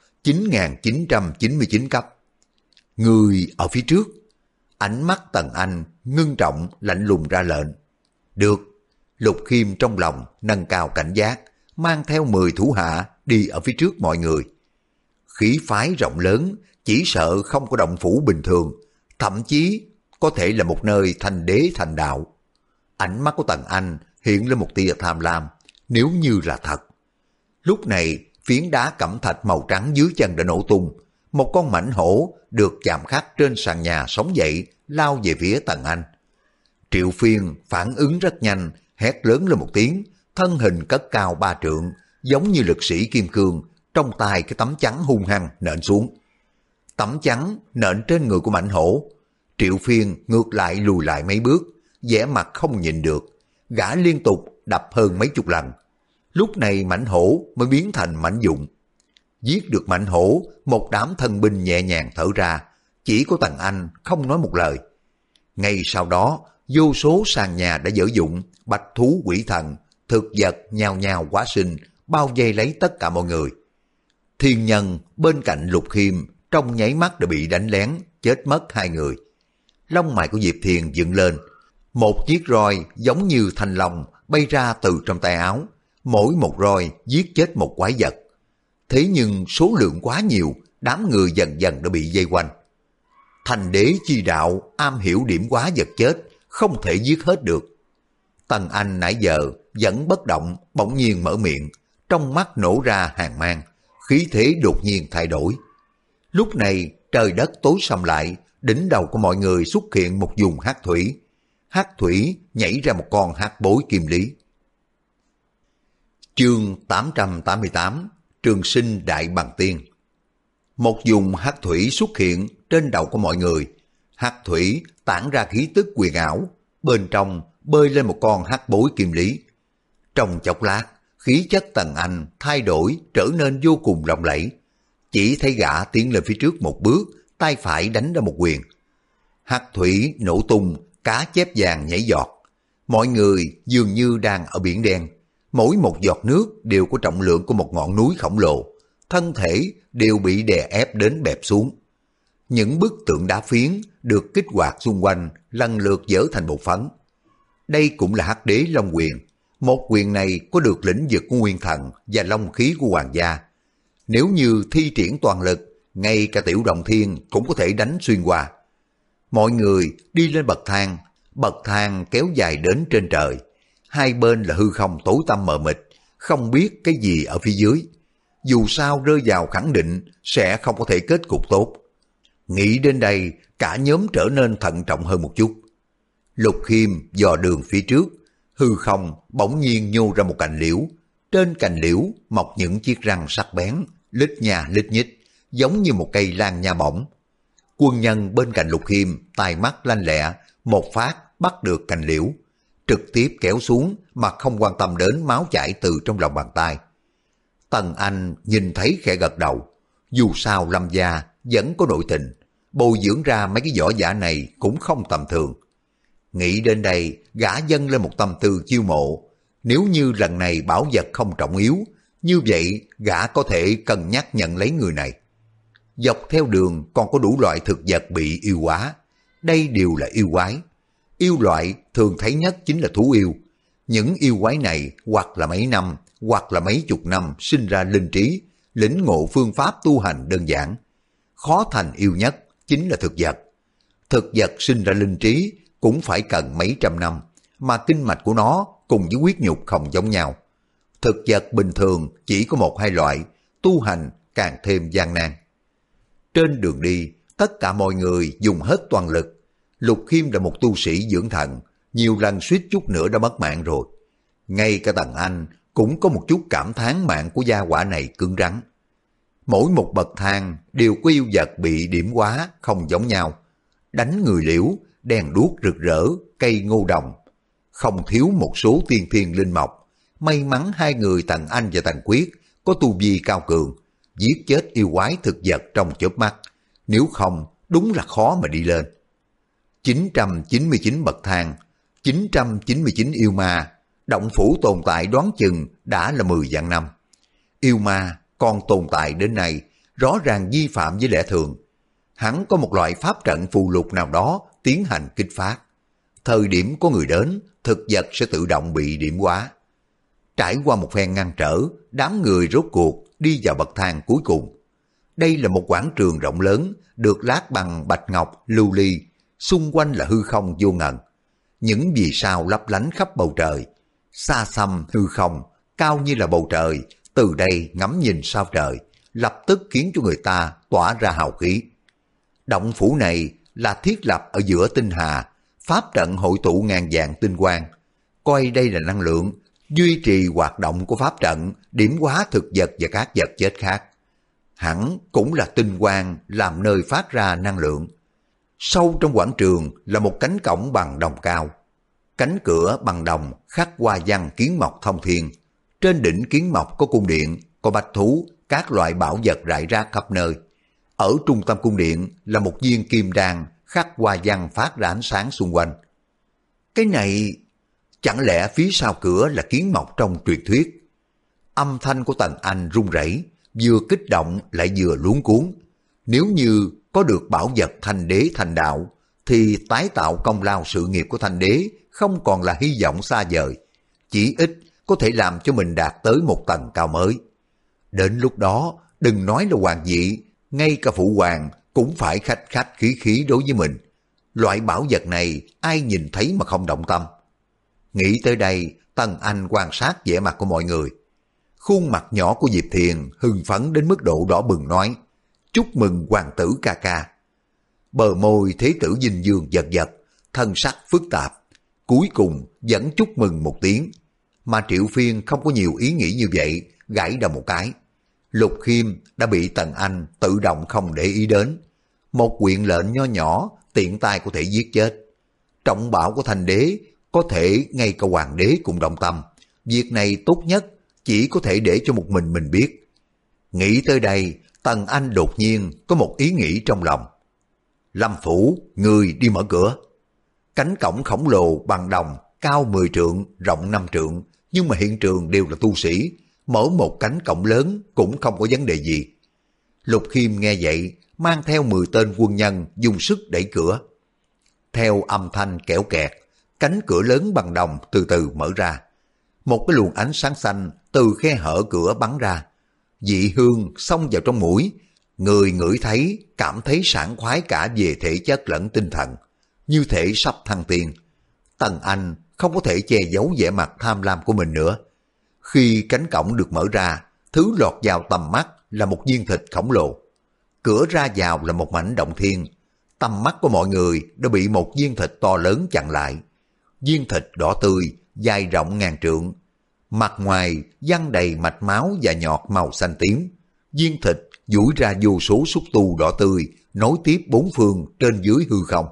9999 cấp. Người ở phía trước. Ánh mắt Tần Anh ngưng trọng lạnh lùng ra lệnh. Được. Lục Khiêm trong lòng nâng cao cảnh giác, mang theo 10 thủ hạ đi ở phía trước mọi người. Khí phái rộng lớn, chỉ sợ không có động phủ bình thường, thậm chí có thể là một nơi thành đế thành đạo. Ánh mắt của Tần Anh hiện lên một tia tham lam, nếu như là thật. Lúc này, phiến đá cẩm thạch màu trắng dưới chân đã nổ tung, một con mãnh hổ được chạm khắc trên sàn nhà sống dậy, lao về phía Tần Anh. Triệu Phiên phản ứng rất nhanh, hét lớn lên một tiếng, thân hình cất cao 3 trượng, giống như lực sĩ kim cương, trong tay cái tấm chắn hung hăng nện xuống. Tấm chắn nện trên người của mãnh hổ. Triệu Phiên ngược lại lùi lại mấy bước, vẻ mặt không nhìn được, gã liên tục đập hơn mấy chục lần. Lúc này mãnh hổ mới biến thành mãnh dụng. Giết được mãnh hổ, một đám thân binh nhẹ nhàng thở ra, chỉ có Tần Anh không nói một lời. Ngay sau đó, vô số sàn nhà đã dở dụng, bạch thú quỷ thần, thực vật nhào nhào hóa sinh, bao vây lấy tất cả mọi người. Thiên nhân bên cạnh Lục Khiêm trong nháy mắt đã bị đánh lén, chết mất 2 người. Lông mày của Diệp Thiền dựng lên, một chiếc roi giống như thanh long bay ra từ trong tay áo, mỗi một roi giết chết một quái vật. Thế nhưng số lượng quá nhiều, đám người dần dần đã bị vây quanh. Thành đế chi đạo am hiểu điểm quá vật chết, không thể giết hết được. Tần Anh nãy giờ vẫn bất động, bỗng nhiên mở miệng, trong mắt nổ ra hàn mang, khí thế đột nhiên thay đổi. Lúc này trời đất tối sầm lại, đỉnh đầu của mọi người xuất hiện một vùng hắc thủy. Hắc thủy nhảy ra một con hắc bối kim lý. Chương 888 Trường sinh đại bằng tiên. Một vùng hắc thủy xuất hiện trên đầu của mọi người. Hắc thủy tản ra khí tức quyền ảo, bên trong bơi lên một con hắc bối kim lý. Trong chốc lát, khí chất Tần Anh thay đổi trở nên vô cùng lộng lẫy. Chỉ thấy gã tiến lên phía trước một bước, tay phải đánh ra một quyền. Hắc thủy nổ tung, cá chép vàng nhảy giọt. Mọi người dường như đang ở biển đen. Mỗi một giọt nước đều có trọng lượng của một ngọn núi khổng lồ. Thân thể đều bị đè ép đến bẹp xuống. Những bức tượng đá phiến được kích hoạt xung quanh lần lượt vỡ thành bột phấn. Đây cũng là Hắc Đế Long Quyền. Một quyền này có được lĩnh vực của Nguyên Thần và long khí của hoàng gia. Nếu như thi triển toàn lực, ngay cả Tiểu Đồng Thiên cũng có thể đánh xuyên qua. Mọi người đi lên bậc thang kéo dài đến trên trời. Hai bên là hư không tối tăm mờ mịt, không biết cái gì ở phía dưới. Dù sao rơi vào khẳng định sẽ không có thể kết cục tốt. Nghĩ đến đây, cả nhóm trở nên thận trọng hơn một chút. Lục Khiêm dò đường phía trước, hư không bỗng nhiên nhô ra một cành liễu. Trên cành liễu mọc những chiếc răng sắc bén, lít nha lít nhít, giống như một cây lan nha bổng. Quân nhân bên cạnh Lục Khiêm, tai mắt lanh lẹ, một phát bắt được cành liễu, trực tiếp kéo xuống mà không quan tâm đến máu chảy từ trong lòng bàn tay. Tần Anh nhìn thấy khẽ gật đầu, dù sao Lâm gia vẫn có nội tình, bồi dưỡng ra mấy cái võ giả này cũng không tầm thường. Nghĩ đến đây, gã dâng lên một tâm tư chiêu mộ. Nếu như lần này bảo vật không trọng yếu, như vậy gã có thể cân nhắc nhận lấy người này. Dọc theo đường còn có đủ loại thực vật bị yêu hóa. Đây đều là yêu quái. Yêu loại thường thấy nhất chính là thú yêu. Những yêu quái này hoặc là mấy năm, hoặc là mấy chục năm sinh ra linh trí, lĩnh ngộ phương pháp tu hành đơn giản. Khó thành yêu nhất chính là thực vật. Thực vật sinh ra linh trí cũng phải cần mấy trăm năm, mà kinh mạch của nó cùng với huyết nhục không giống nhau. Thực vật bình thường chỉ có một hai loại, tu hành càng thêm gian nan. Trên đường đi, tất cả mọi người dùng hết toàn lực. Lục Khiêm là một tu sĩ dưỡng thận, nhiều lần suýt chút nữa đã mất mạng rồi. Ngay cả Tần Anh cũng có một chút cảm thán mạng của gia hỏa này cứng rắn. Mỗi một bậc thang đều có yêu vật bị điểm hóa không giống nhau. Đánh người liễu, đèn đuốc rực rỡ, cây ngô đồng. Không thiếu một số tiên thiên linh mộc. May mắn hai người Tần Anh và Tần Quyết có tu vi cao cường, giết chết yêu quái thực vật trong chớp mắt. Nếu không, đúng là khó mà đi lên. 999 bậc thang, 999 yêu ma, động phủ tồn tại đoán chừng đã là 10 vạn năm. Yêu ma còn tồn tại đến nay, rõ ràng vi phạm với lẽ thường. Hắn có một loại pháp trận phù lục nào đó tiến hành kích phát. Thời điểm có người đến, thực vật sẽ tự động bị điểm hóa. Trải qua một phen ngăn trở, đám người rốt cuộc đi vào bậc thang cuối cùng. Đây là một quảng trường rộng lớn, được lát bằng bạch ngọc, lưu ly, xung quanh là hư không vô ngần. Những vì sao lấp lánh khắp bầu trời, xa xăm hư không, cao như là bầu trời, từ đây ngắm nhìn sao trời, lập tức khiến cho người ta tỏa ra hào khí. Động phủ này là thiết lập ở giữa tinh hà, pháp trận hội tụ ngàn vạn tinh quang, coi đây là năng lượng, duy trì hoạt động của pháp trận, điểm hóa thực vật và các vật chết khác. Hẳn cũng là tinh quang làm nơi phát ra năng lượng. Sâu trong quảng trường là một cánh cổng bằng đồng cao. Cánh cửa bằng đồng khắc hoa văn kiến mộc thông thiên. Trên đỉnh kiến mộc có cung điện, có bạch thú, các loại bảo vật rải rác khắp nơi. Ở trung tâm cung điện là một viên kim đan khắc hoa văn phát ra ánh sáng xung quanh. Cái này, chẳng lẽ phía sau cửa là kiến mộc trong truyền thuyết? Âm thanh của Tần Anh run rẩy, vừa kích động lại vừa luống cuống. Nếu như có được bảo vật Thanh Đế thành đạo, thì tái tạo công lao sự nghiệp của Thanh Đế không còn là hy vọng xa vời, chỉ ít có thể làm cho mình đạt tới một tầng cao mới. Đến lúc đó, đừng nói là hoàng vị, ngay cả phụ hoàng cũng phải khách khách khí khí đối với mình. Loại bảo vật này ai nhìn thấy mà không động tâm. Nghĩ tới đây, Tần Anh quan sát vẻ mặt của mọi người. Khuôn mặt nhỏ của Diệp Thiền hưng phấn đến mức độ đỏ bừng nói, chúc mừng hoàng tử ca ca. Bờ môi thế tử Dinh Dương giật giật, thân sắc phức tạp, cuối cùng vẫn chúc mừng một tiếng. Mà Triệu Phiên không có nhiều ý nghĩ như vậy, gãi đầu một cái. Lục Khiêm đã bị Tần Anh tự động không để ý đến. Một quyện lệnh nho nhỏ, tiện tay có thể giết chết. Trọng bảo của Thanh Đế, có thể ngay cả hoàng đế cũng động tâm. Việc này tốt nhất chỉ có thể để cho một mình biết. Nghĩ tới đây, Tần Anh đột nhiên có một ý nghĩ trong lòng. Lâm Phủ, người đi mở cửa. Cánh cổng khổng lồ bằng đồng, cao 10 trượng, rộng 5 trượng, nhưng mà hiện trường đều là tu sĩ, mở một cánh cổng lớn cũng không có vấn đề gì. Lục Khiêm nghe vậy, mang theo 10 tên quân nhân dùng sức đẩy cửa. Theo âm thanh kẽo kẹt, cánh cửa lớn bằng đồng từ từ mở ra. Một cái luồng ánh sáng xanh từ khe hở cửa bắn ra. Dị hương xông vào trong mũi, người ngửi thấy, cảm thấy sảng khoái cả về thể chất lẫn tinh thần, như thể sắp thăng tiên. Tần Anh không có thể che giấu vẻ mặt tham lam của mình nữa. Khi cánh cổng được mở ra, thứ lọt vào tầm mắt là một viên thịt khổng lồ. Cửa ra vào là một mảnh động thiên. Tầm mắt của mọi người đã bị một viên thịt to lớn chặn lại. Viên thịt đỏ tươi, dài rộng ngàn trượng. Mặt ngoài văng đầy mạch máu và nhọt màu xanh tím. Viên thịt duỗi ra vô số xúc tu đỏ tươi, nối tiếp bốn phương trên dưới hư không.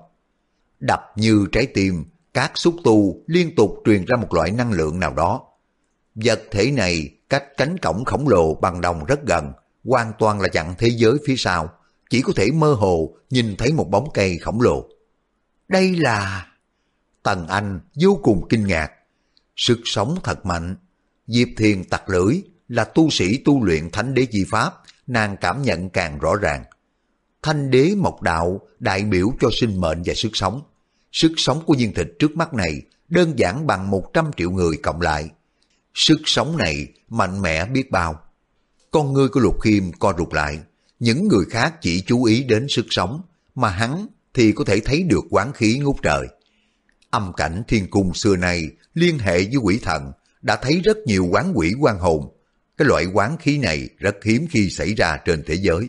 Đập như trái tim, các xúc tu liên tục truyền ra một loại năng lượng nào đó. Vật thể này cách cánh cổng khổng lồ bằng đồng rất gần, hoàn toàn là chặn thế giới phía sau, chỉ có thể mơ hồ nhìn thấy một bóng cây khổng lồ. Đây là... Tần Anh vô cùng kinh ngạc. Sức sống thật mạnh. Diệp Thiền tặc lưỡi, là tu sĩ tu luyện Thánh Đế chi pháp, nàng cảm nhận càng rõ ràng. Thanh Đế Mộc Đạo đại biểu cho sinh mệnh và sức sống. Sức sống của viên thịt trước mắt này đơn giản bằng 100 triệu người cộng lại. Sức sống này mạnh mẽ biết bao. Con ngươi của Lục Khiêm co rụt lại. Những người khác chỉ chú ý đến sức sống, mà hắn thì có thể thấy được oán khí ngút trời. Âm cảnh thiên cung xưa nay liên hệ với quỷ thần, đã thấy rất nhiều oán quỷ oan hồn. Cái loại oán khí này rất hiếm khi xảy ra trên thế giới.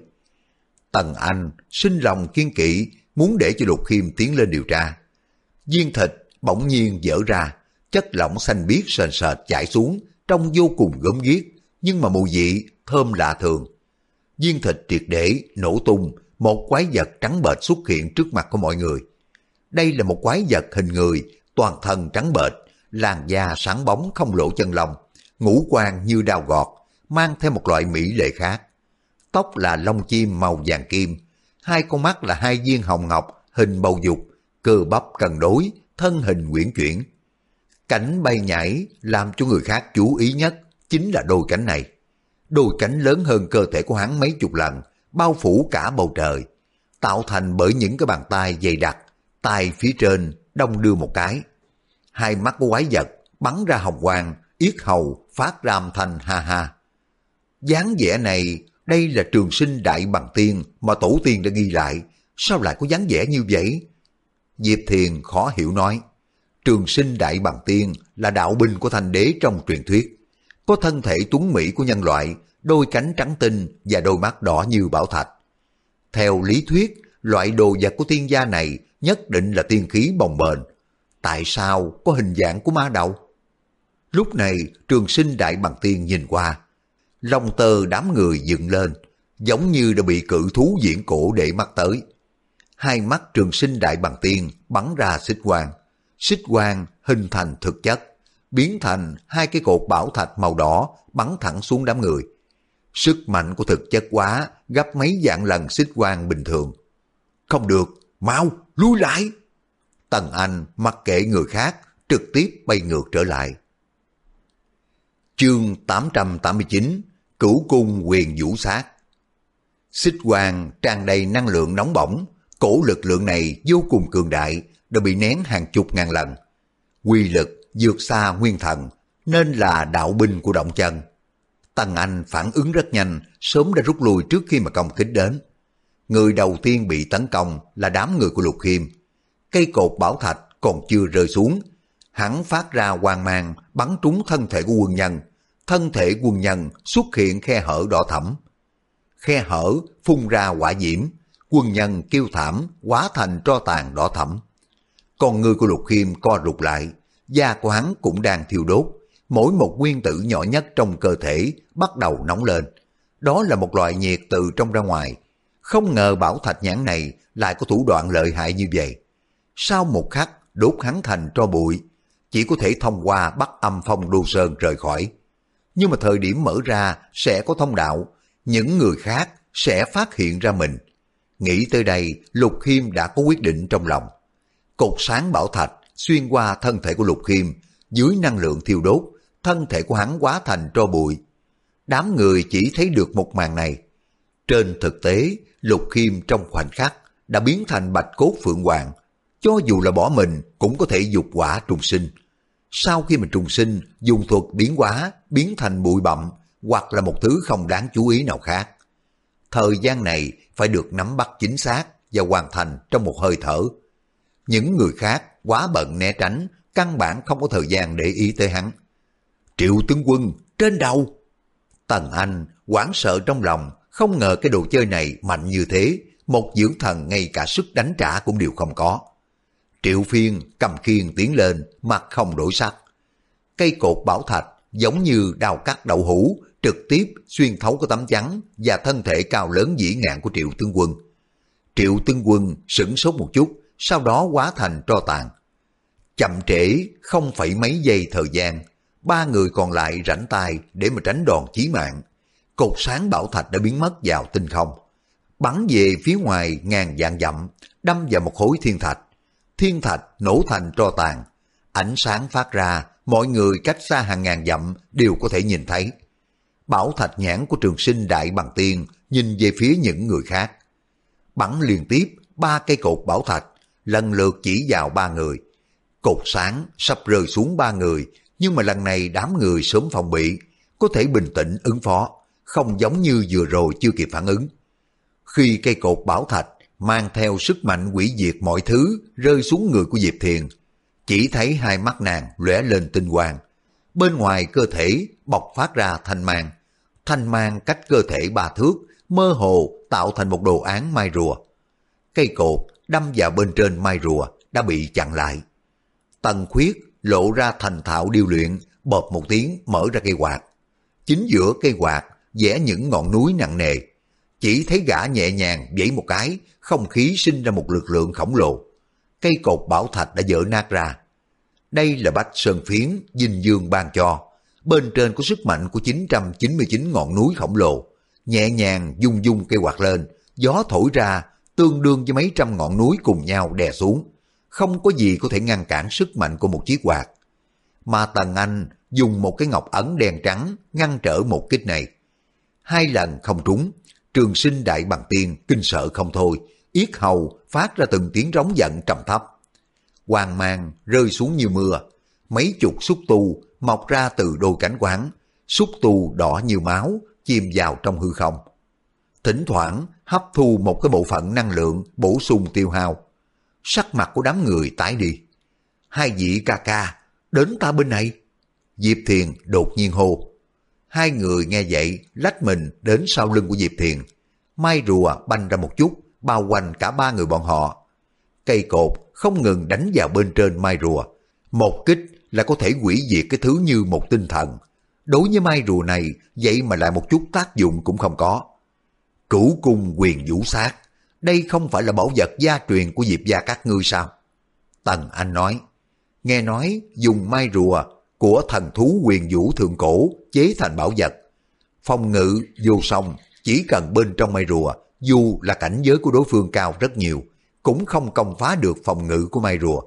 Tần Anh sinh lòng kiên kỵ, muốn để cho Lục Khiêm tiến lên điều tra. Viên thịt bỗng nhiên vỡ ra, chất lỏng xanh biếc sền sệt chảy xuống, trông vô cùng gớm ghiếc, nhưng mà mùi vị thơm lạ thường. Viên thịt triệt để nổ tung, một quái vật trắng bệch xuất hiện trước mặt của mọi người. Đây là một quái vật hình người, toàn thân trắng bệch, làn da sáng bóng không lộ chân lông, ngũ quan như đao gọt, mang theo một loại mỹ lệ khác. Tóc là lông chim màu vàng kim, hai con mắt là hai viên hồng ngọc hình bầu dục, cơ bắp cân đối, thân hình uyển chuyển. Cảnh bay nhảy làm cho người khác chú ý nhất chính là đôi cánh này. Đôi cánh lớn hơn cơ thể của hắn mấy chục lần, bao phủ cả bầu trời, tạo thành bởi những cái bàn tay dày đặc, tay phía trên đong đưa một cái. Hai mắt của quái vật bắn ra hồng quang, yết hầu phát ra âm thanh ha ha. Dáng vẻ này, đây là Trường Sinh Đại Bằng Tiên mà tổ tiên đã ghi lại, sao lại có dáng vẻ như vậy? Diệp Thiền khó hiểu nói, Trường Sinh Đại Bằng Tiên là đạo binh của Thanh Đế trong truyền thuyết, có thân thể tuấn mỹ của nhân loại, đôi cánh trắng tinh và đôi mắt đỏ như bảo thạch. Theo lý thuyết, loại đồ vật của tiên gia này nhất định là tiên khí bồng bềnh. Tại sao có hình dạng của ma đầu? Lúc này Trường Sinh Đại Bằng Tiên nhìn qua, lông tơ đám người dựng lên, giống như đã bị cự thú viễn cổ để mắt tới. Hai mắt Trường Sinh Đại Bằng Tiên bắn ra xích quang hình thành thực chất, biến thành hai cái cột bảo thạch màu đỏ bắn thẳng xuống đám người. Sức mạnh của thực chất quá gấp mấy vạn lần xích quang bình thường. Không được, mau, lui lại! Tần Anh mặc kệ người khác, trực tiếp bay ngược trở lại. Chương 889, Cửu Cung Huyền Vũ Sát. Xích quang tràn đầy năng lượng nóng bỏng, cổ lực lượng này vô cùng cường đại, đã bị nén hàng chục ngàn lần. Quy lực vượt xa nguyên thần, nên là đạo binh của động chân. Tần Anh phản ứng rất nhanh, sớm đã rút lui trước khi mà công kích đến. Người đầu tiên bị tấn công là đám người của Lục Khiêm. Cây cột bảo thạch còn chưa rơi xuống, hắn phát ra quang mang bắn trúng thân thể của quân nhân. Thân thể quân nhân xuất hiện khe hở đỏ thẫm. Khe hở phun ra hỏa diễm, quân nhân kêu thảm hóa thành tro tàn đỏ thẫm. Con người của Lục Khiêm co rụt lại, da của hắn cũng đang thiêu đốt, mỗi một nguyên tử nhỏ nhất trong cơ thể bắt đầu nóng lên. Đó là một loại nhiệt từ trong ra ngoài. Không ngờ bảo thạch nhãn này lại có thủ đoạn lợi hại như vậy. Sau một khắc đốt hắn thành tro bụi, chỉ có thể thông qua Bắc Âm Phong Đô Sơn rời khỏi. Nhưng mà thời điểm mở ra sẽ có thông đạo, những người khác sẽ phát hiện ra mình. Nghĩ tới đây, Lục Khiêm đã có quyết định trong lòng. Cột sáng bảo thạch xuyên qua thân thể của Lục Khiêm, dưới năng lượng thiêu đốt, thân thể của hắn hóa thành tro bụi. Đám người chỉ thấy được một màn này. Trên thực tế, Lục Khiêm trong khoảnh khắc đã biến thành bạch cốt phượng hoàng. Cho dù là bỏ mình cũng có thể dục hỏa trùng sinh. Sau khi mình trùng sinh, dùng thuật biến hóa, biến thành bụi bặm hoặc là một thứ không đáng chú ý nào khác. Thời gian này phải được nắm bắt chính xác và hoàn thành trong một hơi thở. Những người khác quá bận né tránh, căn bản không có thời gian để ý tới hắn. Triệu tướng quân, trên đầu! Tần Anh hoảng sợ trong lòng, không ngờ cái đồ chơi này mạnh như thế, một dưỡng thần ngay cả sức đánh trả cũng đều không có. Triệu Phiên cầm khiên tiến lên, mặt không đổi sắc. Cây cột bảo thạch giống như đao cắt đậu hũ, trực tiếp xuyên thấu cái tấm chắn và thân thể cao lớn vĩ ngạn của Triệu tướng quân. Triệu tướng quân sửng sốt một chút, sau đó hóa thành tro tàn. Chậm trễ không phải mấy giây thời gian, ba người còn lại rảnh tay để mà tránh đòn chí mạng. Cột sáng bảo thạch đã biến mất vào tinh không, bắn về phía ngoài ngàn vạn dặm, đâm vào một khối thiên thạch. Thiên thạch nổ thành tro tàn, ánh sáng phát ra, mọi người cách xa hàng ngàn dặm đều có thể nhìn thấy. Bảo thạch nhãn của Trường Sinh Đại Bằng Tiên nhìn về phía những người khác. Bắn liên tiếp ba cây cột bảo thạch, lần lượt chỉ vào 3 người. Cột sáng sắp rơi xuống 3 người, nhưng mà lần này đám người sớm phòng bị, có thể bình tĩnh ứng phó, không giống như vừa rồi chưa kịp phản ứng. Khi cây cột bảo thạch mang theo sức mạnh hủy diệt mọi thứ rơi xuống người của Diệp Thiền, chỉ thấy hai mắt nàng lóe lên tinh quang. Bên ngoài cơ thể bộc phát ra thanh mang cách cơ thể 3 thước, mơ hồ tạo thành một đồ án mai rùa. Cây cột đâm vào bên trên mai rùa đã bị chặn lại. Tần Khuyết lộ ra thành thạo điêu luyện, bợp một tiếng mở ra cây quạt. Chính giữa cây quạt vẽ những ngọn núi nặng nề. Chỉ thấy gã nhẹ nhàng vẫy một cái, không khí sinh ra một lực lượng khổng lồ. Cây cột bảo thạch đã vỡ nát ra. Đây là Bách Sơn Phiến Dinh Dương ban cho. Bên trên có sức mạnh của 999 ngọn núi khổng lồ. Nhẹ nhàng dung dung cây quạt lên, gió thổi ra tương đương với mấy trăm ngọn núi cùng nhau đè xuống. Không có gì có thể ngăn cản sức mạnh của một chiếc quạt. Mà Tần Anh dùng một cái ngọc ấn đen trắng ngăn trở một kích này. 2 lần không trúng, Trường Sinh Đại Bằng Tiên kinh sợ không thôi, yết hầu phát ra từng tiếng rống giận trầm thấp. Quang mang rơi xuống như mưa, mấy chục xúc tu mọc ra từ đôi cánh quán, xúc tu đỏ như máu chìm vào trong hư không. Thỉnh thoảng hấp thu một cái bộ phận năng lượng bổ sung tiêu hao. Sắc mặt của đám người tái đi. 2 vị ca ca, đến ta bên này. Diệp Thiền đột nhiên hô. 2 người nghe vậy lách mình đến sau lưng của Diệp Thiền. Mai rùa banh ra một chút, bao quanh cả 3 người bọn họ. Cây cột không ngừng đánh vào bên trên mai rùa. Một kích là có thể hủy diệt cái thứ như một tinh thần. Đối với mai rùa này, vậy mà lại một chút tác dụng cũng không có. Cửu cung quyền vũ sát, đây không phải là bảo vật gia truyền của Diệp gia các ngươi sao? Tần Anh nói, nghe nói dùng mai rùa của thần thú quyền vũ thượng cổ chế thành bảo vật. Phòng ngự vô song, chỉ cần bên trong mai rùa, dù là cảnh giới của đối phương cao rất nhiều, cũng không công phá được phòng ngự của mai rùa.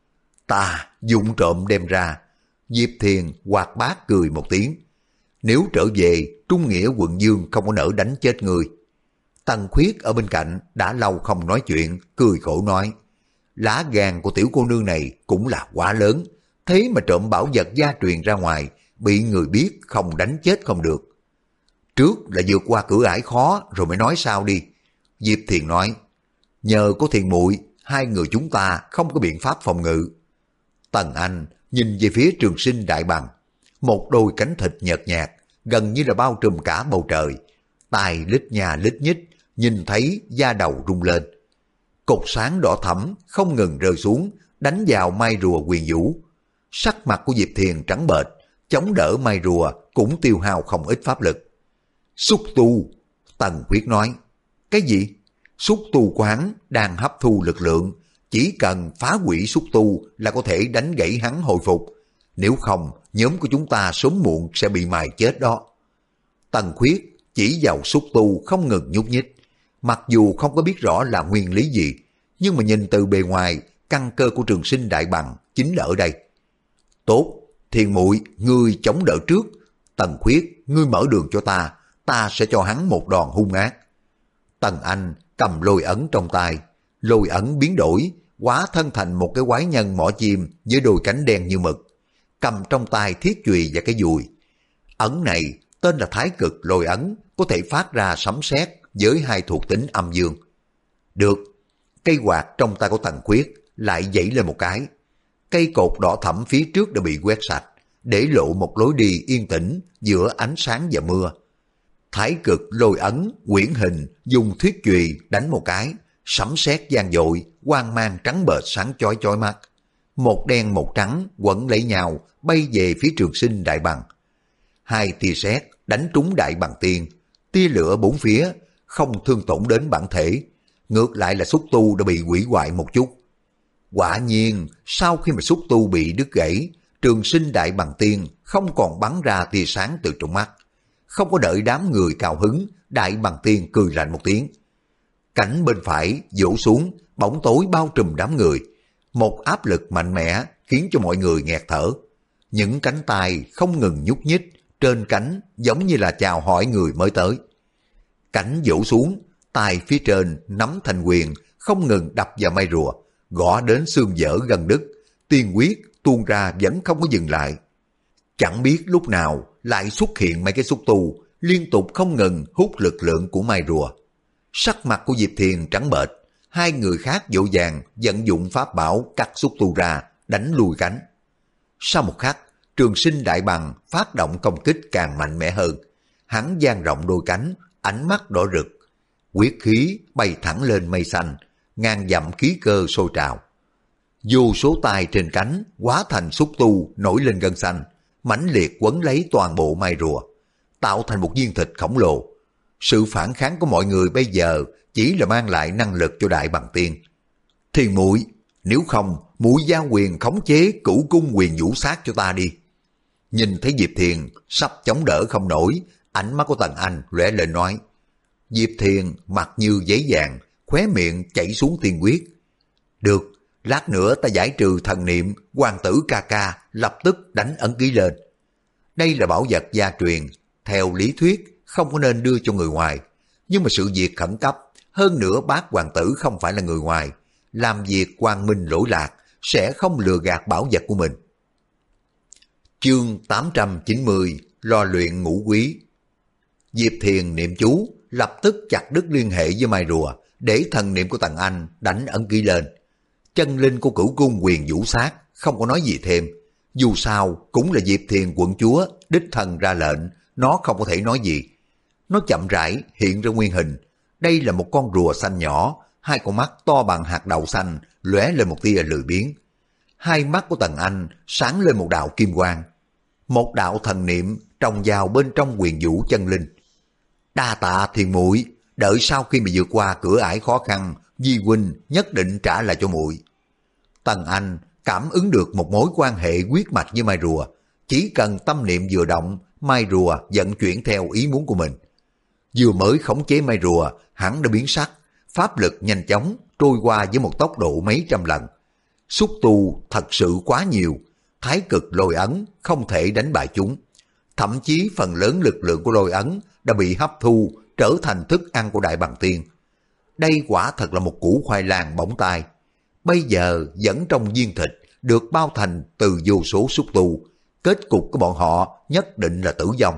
Ta dụng trộm đem ra. Diệp Thiền hoạt bát cười một tiếng. Nếu trở về, Trung Nghĩa quận Dương không có nỡ đánh chết người. Tần Khuyết ở bên cạnh đã lâu không nói chuyện, cười khổ nói. Lá gan của tiểu cô nương này cũng là quá lớn, thế mà trộm bảo vật gia truyền ra ngoài, bị người biết không đánh chết không được. Trước là vượt qua cửa ải khó rồi mới nói sao đi. Diệp Thiền nói, nhờ có Thiền muội, 2 người chúng ta không có biện pháp phòng ngự. Tần Anh nhìn về phía Trường Sinh Đại Bằng, một đôi cánh thịt nhợt nhạt, gần như là bao trùm cả bầu trời, tai lít nha lít nhít, nhìn thấy da đầu rung lên. Cột sáng đỏ thẫm không ngừng rơi xuống, đánh vào mai rùa quyền vũ. Sắc mặt của Diệp Thiền trắng bệch, chống đỡ mai rùa cũng tiêu hao không ít pháp lực. Xúc tu, Tần Khuyết nói. Cái gì? Xúc tu của hắn đang hấp thu lực lượng, chỉ cần phá hủy xúc tu là có thể đánh gãy hắn hồi phục. Nếu không, nhóm của chúng ta sớm muộn sẽ bị mài chết đó. Tần Khuyết chỉ vào xúc tu không ngừng nhúc nhích. Mặc dù không có biết rõ là nguyên lý gì, nhưng mà nhìn từ bề ngoài, căn cơ của Trường Sinh Đại Bằng chính là ở đây. Tốt, Thiền muội, ngươi chống đỡ trước. Tần Khuyết, ngươi mở đường cho ta sẽ cho hắn một đòn hung ác. Tần Anh cầm lôi ấn trong tay, lôi ấn biến đổi, hóa thân thành một cái quái nhân mỏ chim với đôi cánh đen như mực, cầm trong tay thiết chùy và cái dùi. Ấn này tên là Thái Cực Lôi Ấn, có thể phát ra sấm sét với 2 thuộc tính âm dương. Được, cây quạt trong tay của Tần Khuyết lại dãy lên một cái. Cây cột đỏ thẫm phía trước đã bị quét sạch, để lộ một lối đi yên tĩnh giữa ánh sáng và mưa. Thái Cực Lôi Ấn quyển hình dùng thiết chùy đánh một cái, sấm sét vang dội, quang mang trắng bệch sáng chói chói mắt. Một đen một trắng quấn lấy nhau bay về phía Trường Sinh Đại Bằng. 2 tia sét đánh trúng Đại Bằng Tiên, tia lửa 4 phía, không thương tổn đến bản thể, ngược lại là xúc tu đã bị hủy hoại một chút. Quả nhiên, sau khi mà xúc tu bị đứt gãy, Trường Sinh Đại Bằng Tiên không còn bắn ra tia sáng từ trong mắt. Không có đợi đám người cao hứng, Đại Bằng Tiên cười lạnh một tiếng. Cánh bên phải vỗ xuống, bóng tối bao trùm đám người. Một áp lực mạnh mẽ khiến cho mọi người nghẹt thở. Những cánh tay không ngừng nhúc nhích, trên cánh giống như là chào hỏi người mới tới. Cánh vỗ xuống, tay phía trên nắm thành quyền, không ngừng đập vào mai rùa, gõ đến xương vỡ gần đứt, tiên huyết tuôn ra vẫn không có dừng lại. Chẳng biết lúc nào lại xuất hiện mấy cái xúc tu, liên tục không ngừng hút lực lượng của mai rùa. Sắc mặt của Diệp Thiền trắng bệch, hai người khác vội vàng vận dụng pháp bảo cắt xúc tu ra, đánh lùi cánh. Sau một khắc, Trường Sinh Đại Bằng phát động công kích càng mạnh mẽ hơn. Hắn dang rộng đôi cánh, ánh mắt đỏ rực, huyết khí bay thẳng lên mây xanh, ngàn dặm khí cơ sôi trào. Vô số tai trên cánh hóa thành xúc tu nổi lên gân xanh, mãnh liệt quấn lấy toàn bộ mai rùa, tạo thành một viên thịt khổng lồ. Sự phản kháng của mọi người bây giờ chỉ là mang lại năng lực cho Đại Bằng Tiên. Thiên muội, nếu không, muội giao quyền khống chế Cửu Cung Huyền Vũ Sát cho ta đi. Nhìn thấy Diệp Thiền sắp chống đỡ không nổi, ánh mắt của Tần Anh lóe lên nói. Diệp Thiền mặt như giấy vàng, khóe miệng chảy xuống tiên huyết. Được, lát nữa ta giải trừ thần niệm, hoàng tử ca ca lập tức đánh ấn ký lên. Đây là bảo vật gia truyền, theo lý thuyết không có nên đưa cho người ngoài. Nhưng mà sự việc khẩn cấp, hơn nữa bác hoàng tử không phải là người ngoài, làm việc quang minh lỗi lạc, sẽ không lừa gạt bảo vật của mình. Chương 890, lo luyện ngũ quý. Diệp Thiền niệm chú, lập tức chặt đứt liên hệ với mai rùa, để thần niệm của Tần Anh đánh ấn ký lên. Chân linh của Cửu Cung Huyền Vũ Sát không có nói gì thêm. Dù sao cũng là Diệp Thiền quận chúa, đích thân ra lệnh, nó không có thể nói gì. Nó chậm rãi hiện ra nguyên hình. Đây là một con rùa xanh nhỏ, hai con mắt to bằng hạt đậu xanh, lóe lên một tia lười biếng. Hai mắt của Tần Anh sáng lên một đạo kim quang. Một đạo thần niệm trồng vào bên trong huyền vũ chân linh. Đa tạ Thiền muội, đợi sau khi mà vượt qua cửa ải khó khăn, Di huynh nhất định trả lại cho muội. Tần Anh cảm ứng được một mối quan hệ huyết mạch với mai rùa, chỉ cần tâm niệm vừa động, mai rùa vận chuyển theo ý muốn của mình. Vừa mới khống chế mai rùa, hắn đã biến sắc, pháp lực nhanh chóng trôi qua với một tốc độ mấy trăm lần. Xúc tu thật sự quá nhiều, thái cực lôi ấn không thể đánh bại chúng. Thậm chí phần lớn lực lượng của lôi ấn đã bị hấp thu trở thành thức ăn của Đại Bằng Tiên. Đây quả thật là một củ khoai lang bỏng tai. Bây giờ vẫn trong viên thịt được bao thành từ vô số xúc tu, kết cục của bọn họ nhất định là tử vong.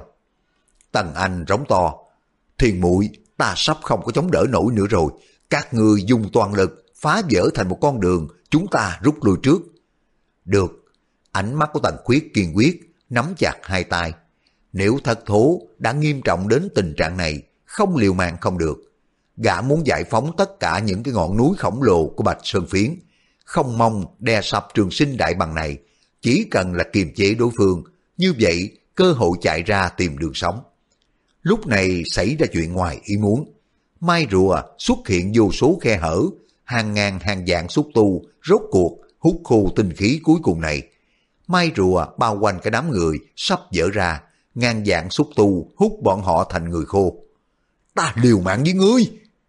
Tần Anh rống to, Thiền muội, ta sắp không có chống đỡ nổi nữa rồi, các ngươi dùng toàn lực phá vỡ thành một con đường, chúng ta rút lui trước. Được. Ánh mắt của Tần Khuyết kiên quyết, nắm chặt hai tay. Nếu thất thố đã nghiêm trọng đến tình trạng này, không liều mạng không được. Gã muốn giải phóng tất cả những cái ngọn núi khổng lồ của Bạch Sơn Phiến, không mong đè sập Trường Sinh Đại Bằng này, chỉ cần là kiềm chế đối phương, như vậy cơ hội chạy ra tìm đường sống. Lúc này xảy ra chuyện ngoài ý muốn. Mai rùa xuất hiện vô số khe hở, hàng ngàn hàng vạn xúc tu rốt cuộc hút khô tinh khí cuối cùng này. Mai rùa bao quanh cái đám người sắp vỡ ra, ngàn vạn xúc tu hút bọn họ thành người khô. Ta liều mạng với ngươi!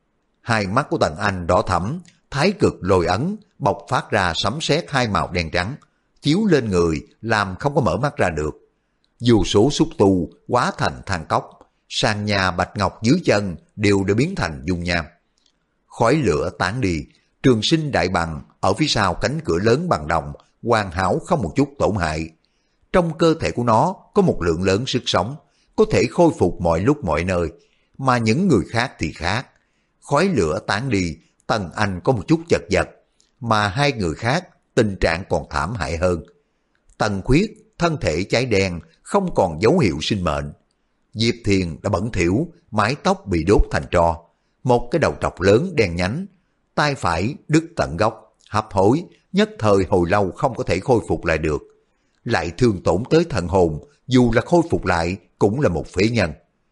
Hai mắt của Tần Anh đỏ thẫm, thái cực lôi ấn bộc phát ra sấm sét hai màu đen trắng, chiếu lên người làm không có mở mắt ra được. Vô số xúc tu hóa thành than cốc, sàn nhà bạch ngọc dưới chân đều đã biến thành dung nham. Khói lửa tán đi, Trường Sinh Đại Bằng ở phía sau cánh cửa lớn bằng đồng, hoàn hảo không một chút tổn hại. Trong cơ thể của nó có một lượng lớn sức sống, có thể khôi phục mọi lúc mọi nơi, mà những người khác thì khác. Khói lửa tán đi, Tần Anh có một chút chật vật, mà hai người khác tình trạng còn thảm hại hơn. Tần Khuyết thân thể cháy đen, không còn dấu hiệu sinh mệnh. Diệp Thiền đã bẩn thỉu, mái tóc bị đốt thành tro, một cái đầu trọc lớn đen nhánh, tay phải đứt tận gốc, hấp hối, nhất thời hồi lâu không có thể khôi phục lại được. Lại thương tổn tới thần hồn, dù là khôi phục lại cũng là một phế nhân.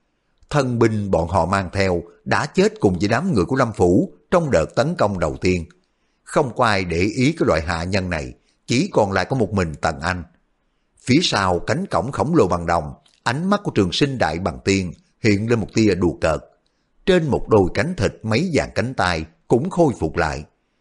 Thân binh bọn họ mang theo đã chết cùng với đám người của Lâm Phủ trong đợt tấn công đầu tiên. Không có ai để ý cái loại hạ nhân này, chỉ còn lại có một mình Tần Anh. Phía sau cánh cổng khổng lồ bằng đồng, ánh mắt của Trường Sinh Đại Bằng Tiên hiện lên một tia đùa cợt. Trên một đôi cánh thịt mấy vạn cánh tay cũng khôi phục lại.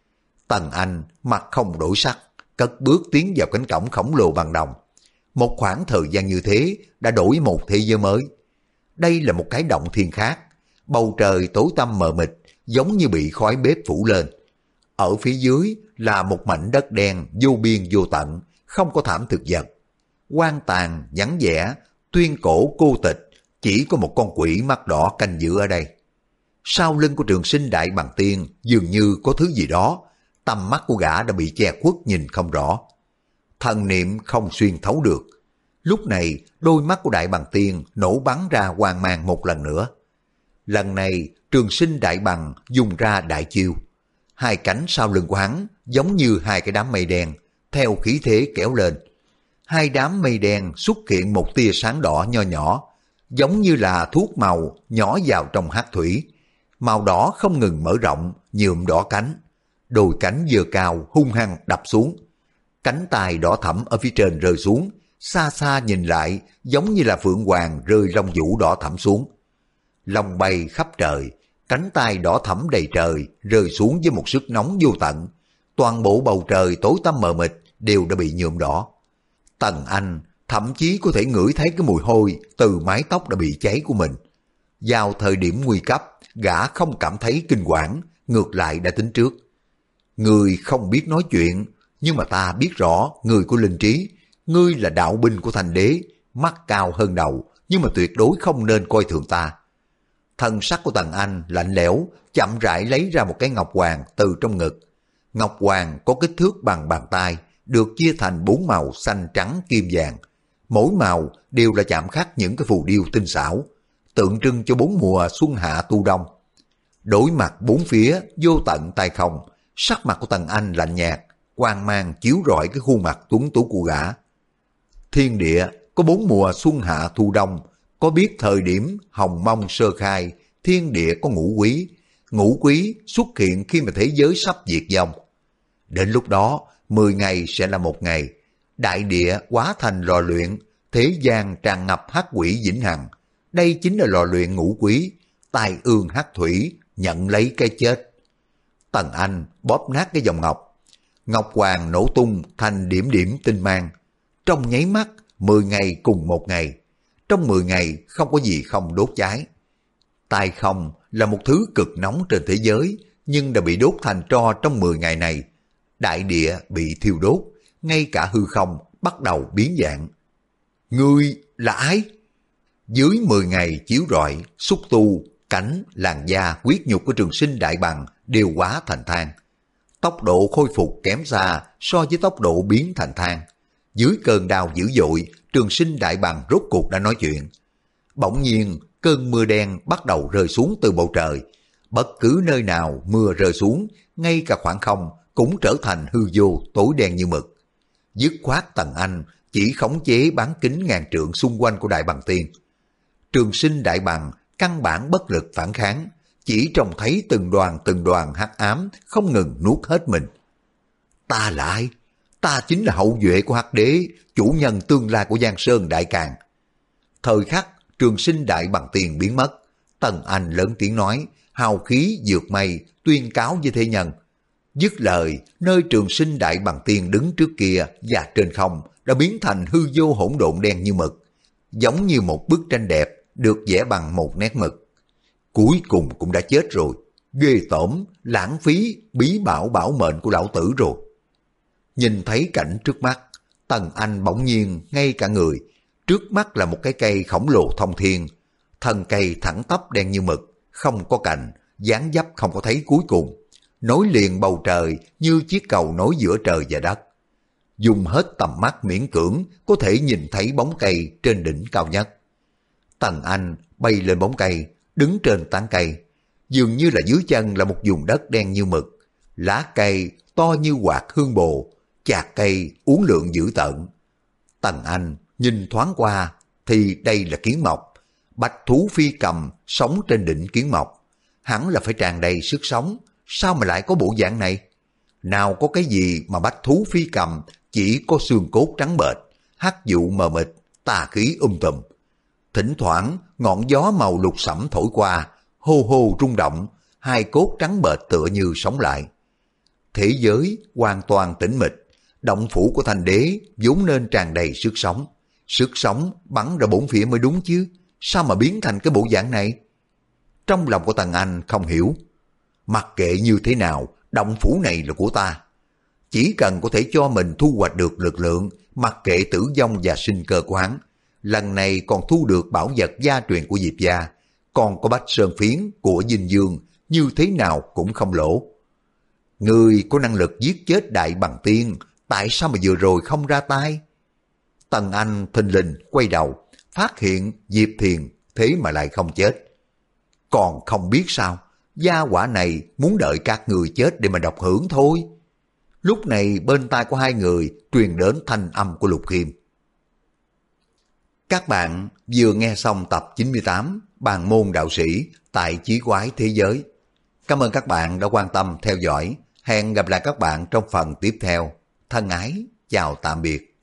Tần Anh mặt không đổi sắc, cất bước tiến vào cánh cổng khổng lồ bằng đồng. Một khoảng thời gian như thế đã đổi một thế giới mới. Đây là một cái động thiên khác, bầu trời tối tăm mờ mịt, giống như bị khói bếp phủ lên. Ở phía dưới là một mảnh đất đen vô biên vô tận, không có thảm thực vật. Hoang tàn, vắng vẻ, tuyên cổ cô tịch, chỉ có một con quỷ mắt đỏ canh giữ ở đây. Sau lưng của Trường Sinh Đại Bàng Tiên dường như có thứ gì đó, tầm mắt của gã đã bị che khuất nhìn không rõ. Thần niệm không xuyên thấu được. Lúc này, đôi mắt của Đại Bàng Tiên nổ bắn ra quang mang một lần nữa. Lần này, Trường Sinh Đại Bàng dùng ra đại chiêu. Hai cánh sau lưng của hắn giống như hai cái đám mây đen, theo khí thế kéo lên. Hai đám mây đen xuất hiện một tia sáng đỏ nho nhỏ, giống như là thuốc màu nhỏ vào trong hắc thủy. Màu đỏ không ngừng mở rộng, nhuộm đỏ cánh. Đôi cánh giơ cao hung hăng đập xuống. Cánh tài đỏ thẫm ở phía trên rơi xuống, xa xa nhìn lại giống như là phượng hoàng rơi lông vũ đỏ thẫm xuống. Lông bay khắp trời, cánh tay đỏ thẫm đầy trời rơi xuống với một sức nóng vô tận. Toàn bộ bầu trời tối tăm mờ mịt đều đã bị nhuộm đỏ. Tần Anh thậm chí có thể ngửi thấy cái mùi hôi từ mái tóc đã bị cháy của mình. Vào thời điểm nguy cấp, gã không cảm thấy kinh quản, ngược lại đã tính trước. Người không biết nói chuyện, nhưng mà ta biết rõ người của linh trí. Ngươi là đạo binh của thành đế, mắt cao hơn đầu, nhưng mà tuyệt đối không nên coi thường ta. Thân sắc của Tần Anh lạnh lẽo, chậm rãi lấy ra một cái ngọc hoàng từ trong ngực. Ngọc hoàng có kích thước bằng bàn tay, được chia thành 4 màu xanh trắng kim vàng. Mỗi màu đều là chạm khắc những cái phù điêu tinh xảo, tượng trưng cho 4 mùa xuân hạ thu đông. Đối mặt bốn phía vô tận tay không, sắc mặt của Tần Anh lạnh nhạt, quang mang chiếu rọi cái khuôn mặt tuấn tú của gã. Thiên địa có 4 mùa xuân hạ thu đông, có biết thời điểm hồng mông sơ khai, thiên địa có ngũ quý. Ngũ quý xuất hiện khi mà thế giới sắp diệt vong. Đến lúc đó, 10 ngày sẽ là một ngày. Đại địa hóa thành lò luyện, thế gian tràn ngập hắc quỷ vĩnh hằng. Đây chính là lò luyện ngũ quý, tai ương hắc thủy, nhận lấy cái chết. Tần Anh bóp nát cái vòng ngọc. Ngọc hoàng nổ tung thành điểm điểm tinh mang. Trong nháy mắt, 10 ngày cùng một ngày. Trong 10 ngày không có gì không đốt cháy. Tai không là một thứ cực nóng trên thế giới, nhưng đã bị đốt thành tro trong 10 ngày này. Đại địa bị thiêu đốt, ngay cả hư không bắt đầu biến dạng. Ngươi là ai? Dưới 10 ngày chiếu rọi, xúc tu, cánh, làn da, huyết nhục của Trường Sinh Đại Bàng đều hóa thành than. Tốc độ khôi phục kém xa so với tốc độ biến thành than. Dưới cơn đau dữ dội, Trường Sinh Đại Bàng rốt cuộc đã nói chuyện. Bỗng nhiên, cơn mưa đen bắt đầu rơi xuống từ bầu trời. Bất cứ nơi nào mưa rơi xuống, ngay cả khoảng không cũng trở thành hư vô tối đen như mực. Dứt khoát Tần Anh chỉ khống chế bán kính ngàn trượng xung quanh của Đại Bàng Tiên. Trường Sinh Đại Bàng căn bản bất lực phản kháng, chỉ trông thấy từng đoàn hắc ám không ngừng nuốt hết mình. Ta là ai? Ta chính là hậu duệ của Hắc Đế, chủ nhân tương lai của Giang Sơn Đại Càn. Thời khắc Trường Sinh Đại Bàng Tiên biến mất, Tần Anh lớn tiếng nói, hào khí vượt mây, tuyên cáo với thế nhân. Dứt lời, nơi Trường Sinh Đại Bàng Tiên đứng trước kia và trên không đã biến thành hư vô hỗn độn đen như mực, giống như một bức tranh đẹp được vẽ bằng một nét mực. Cuối cùng cũng đã chết rồi, ghê tởm, lãng phí bí bảo bảo mệnh của lão tử rồi. Nhìn thấy cảnh trước mắt, Tần Anh bỗng nhiên ngay cả người. Trước mắt là một cái cây khổng lồ thông thiên, thân cây thẳng tắp đen như mực, không có cành, dáng dấp không có thấy cuối cùng, nối liền bầu trời như chiếc cầu nối giữa trời và đất. Dùng hết tầm mắt miễn cưỡng có thể nhìn thấy bóng cây trên đỉnh cao nhất. Tần Anh bay lên bóng cây, đứng trên tán cây, dường như là dưới chân là một vùng đất đen như mực, lá cây to như quạt hương bồ, chạc cây uốn lượn dữ tợn. Tần Anh nhìn thoáng qua thì đây là kiến mộc, bạch thú phi cầm sống trên đỉnh kiến mộc, hẳn là phải tràn đầy sức sống, sao mà lại có bộ dạng này? Nào có cái gì mà bạch thú phi cầm chỉ có xương cốt trắng bệch, hắc vụ mờ mịt, tà khí tùm. Thỉnh thoảng ngọn gió màu lục sẫm thổi qua, hô hô rung động, hai cốt trắng bệch tựa như sống lại. Thế giới hoàn toàn tĩnh mịch, động phủ của thành đế vốn nên tràn đầy sức sống bắn ra bốn phía mới đúng chứ, sao mà biến thành cái bộ dạng này? Trong lòng của Tần Anh không hiểu. Mặc kệ như thế nào, động phủ này là của ta. chỉ cần có thể cho mình thu hoạch được lực lượng, mặc kệ tử vong và sinh cơ của hắn, lần này còn thu được bảo vật gia truyền của Diệp gia, còn có bách sơn phiến của Dinh Dương, như thế nào cũng không lỗ. Người có năng lực giết chết Đại Bằng Tiên, tại sao mà vừa rồi không ra tay? Tần Anh thình lình quay đầu, phát hiện Diệp Thiền thế mà lại không chết. Còn không biết sao, gia hỏa này muốn đợi các người chết để mà độc hưởng thôi. Lúc này bên tai của hai người truyền đến thanh âm của Lục Khiêm. Các bạn vừa nghe xong tập 98 Bàn môn đạo sĩ tại Chí Quái Thế Giới. Cảm ơn các bạn đã quan tâm theo dõi. Hẹn gặp lại các bạn trong phần tiếp theo. Thân ái, chào tạm biệt.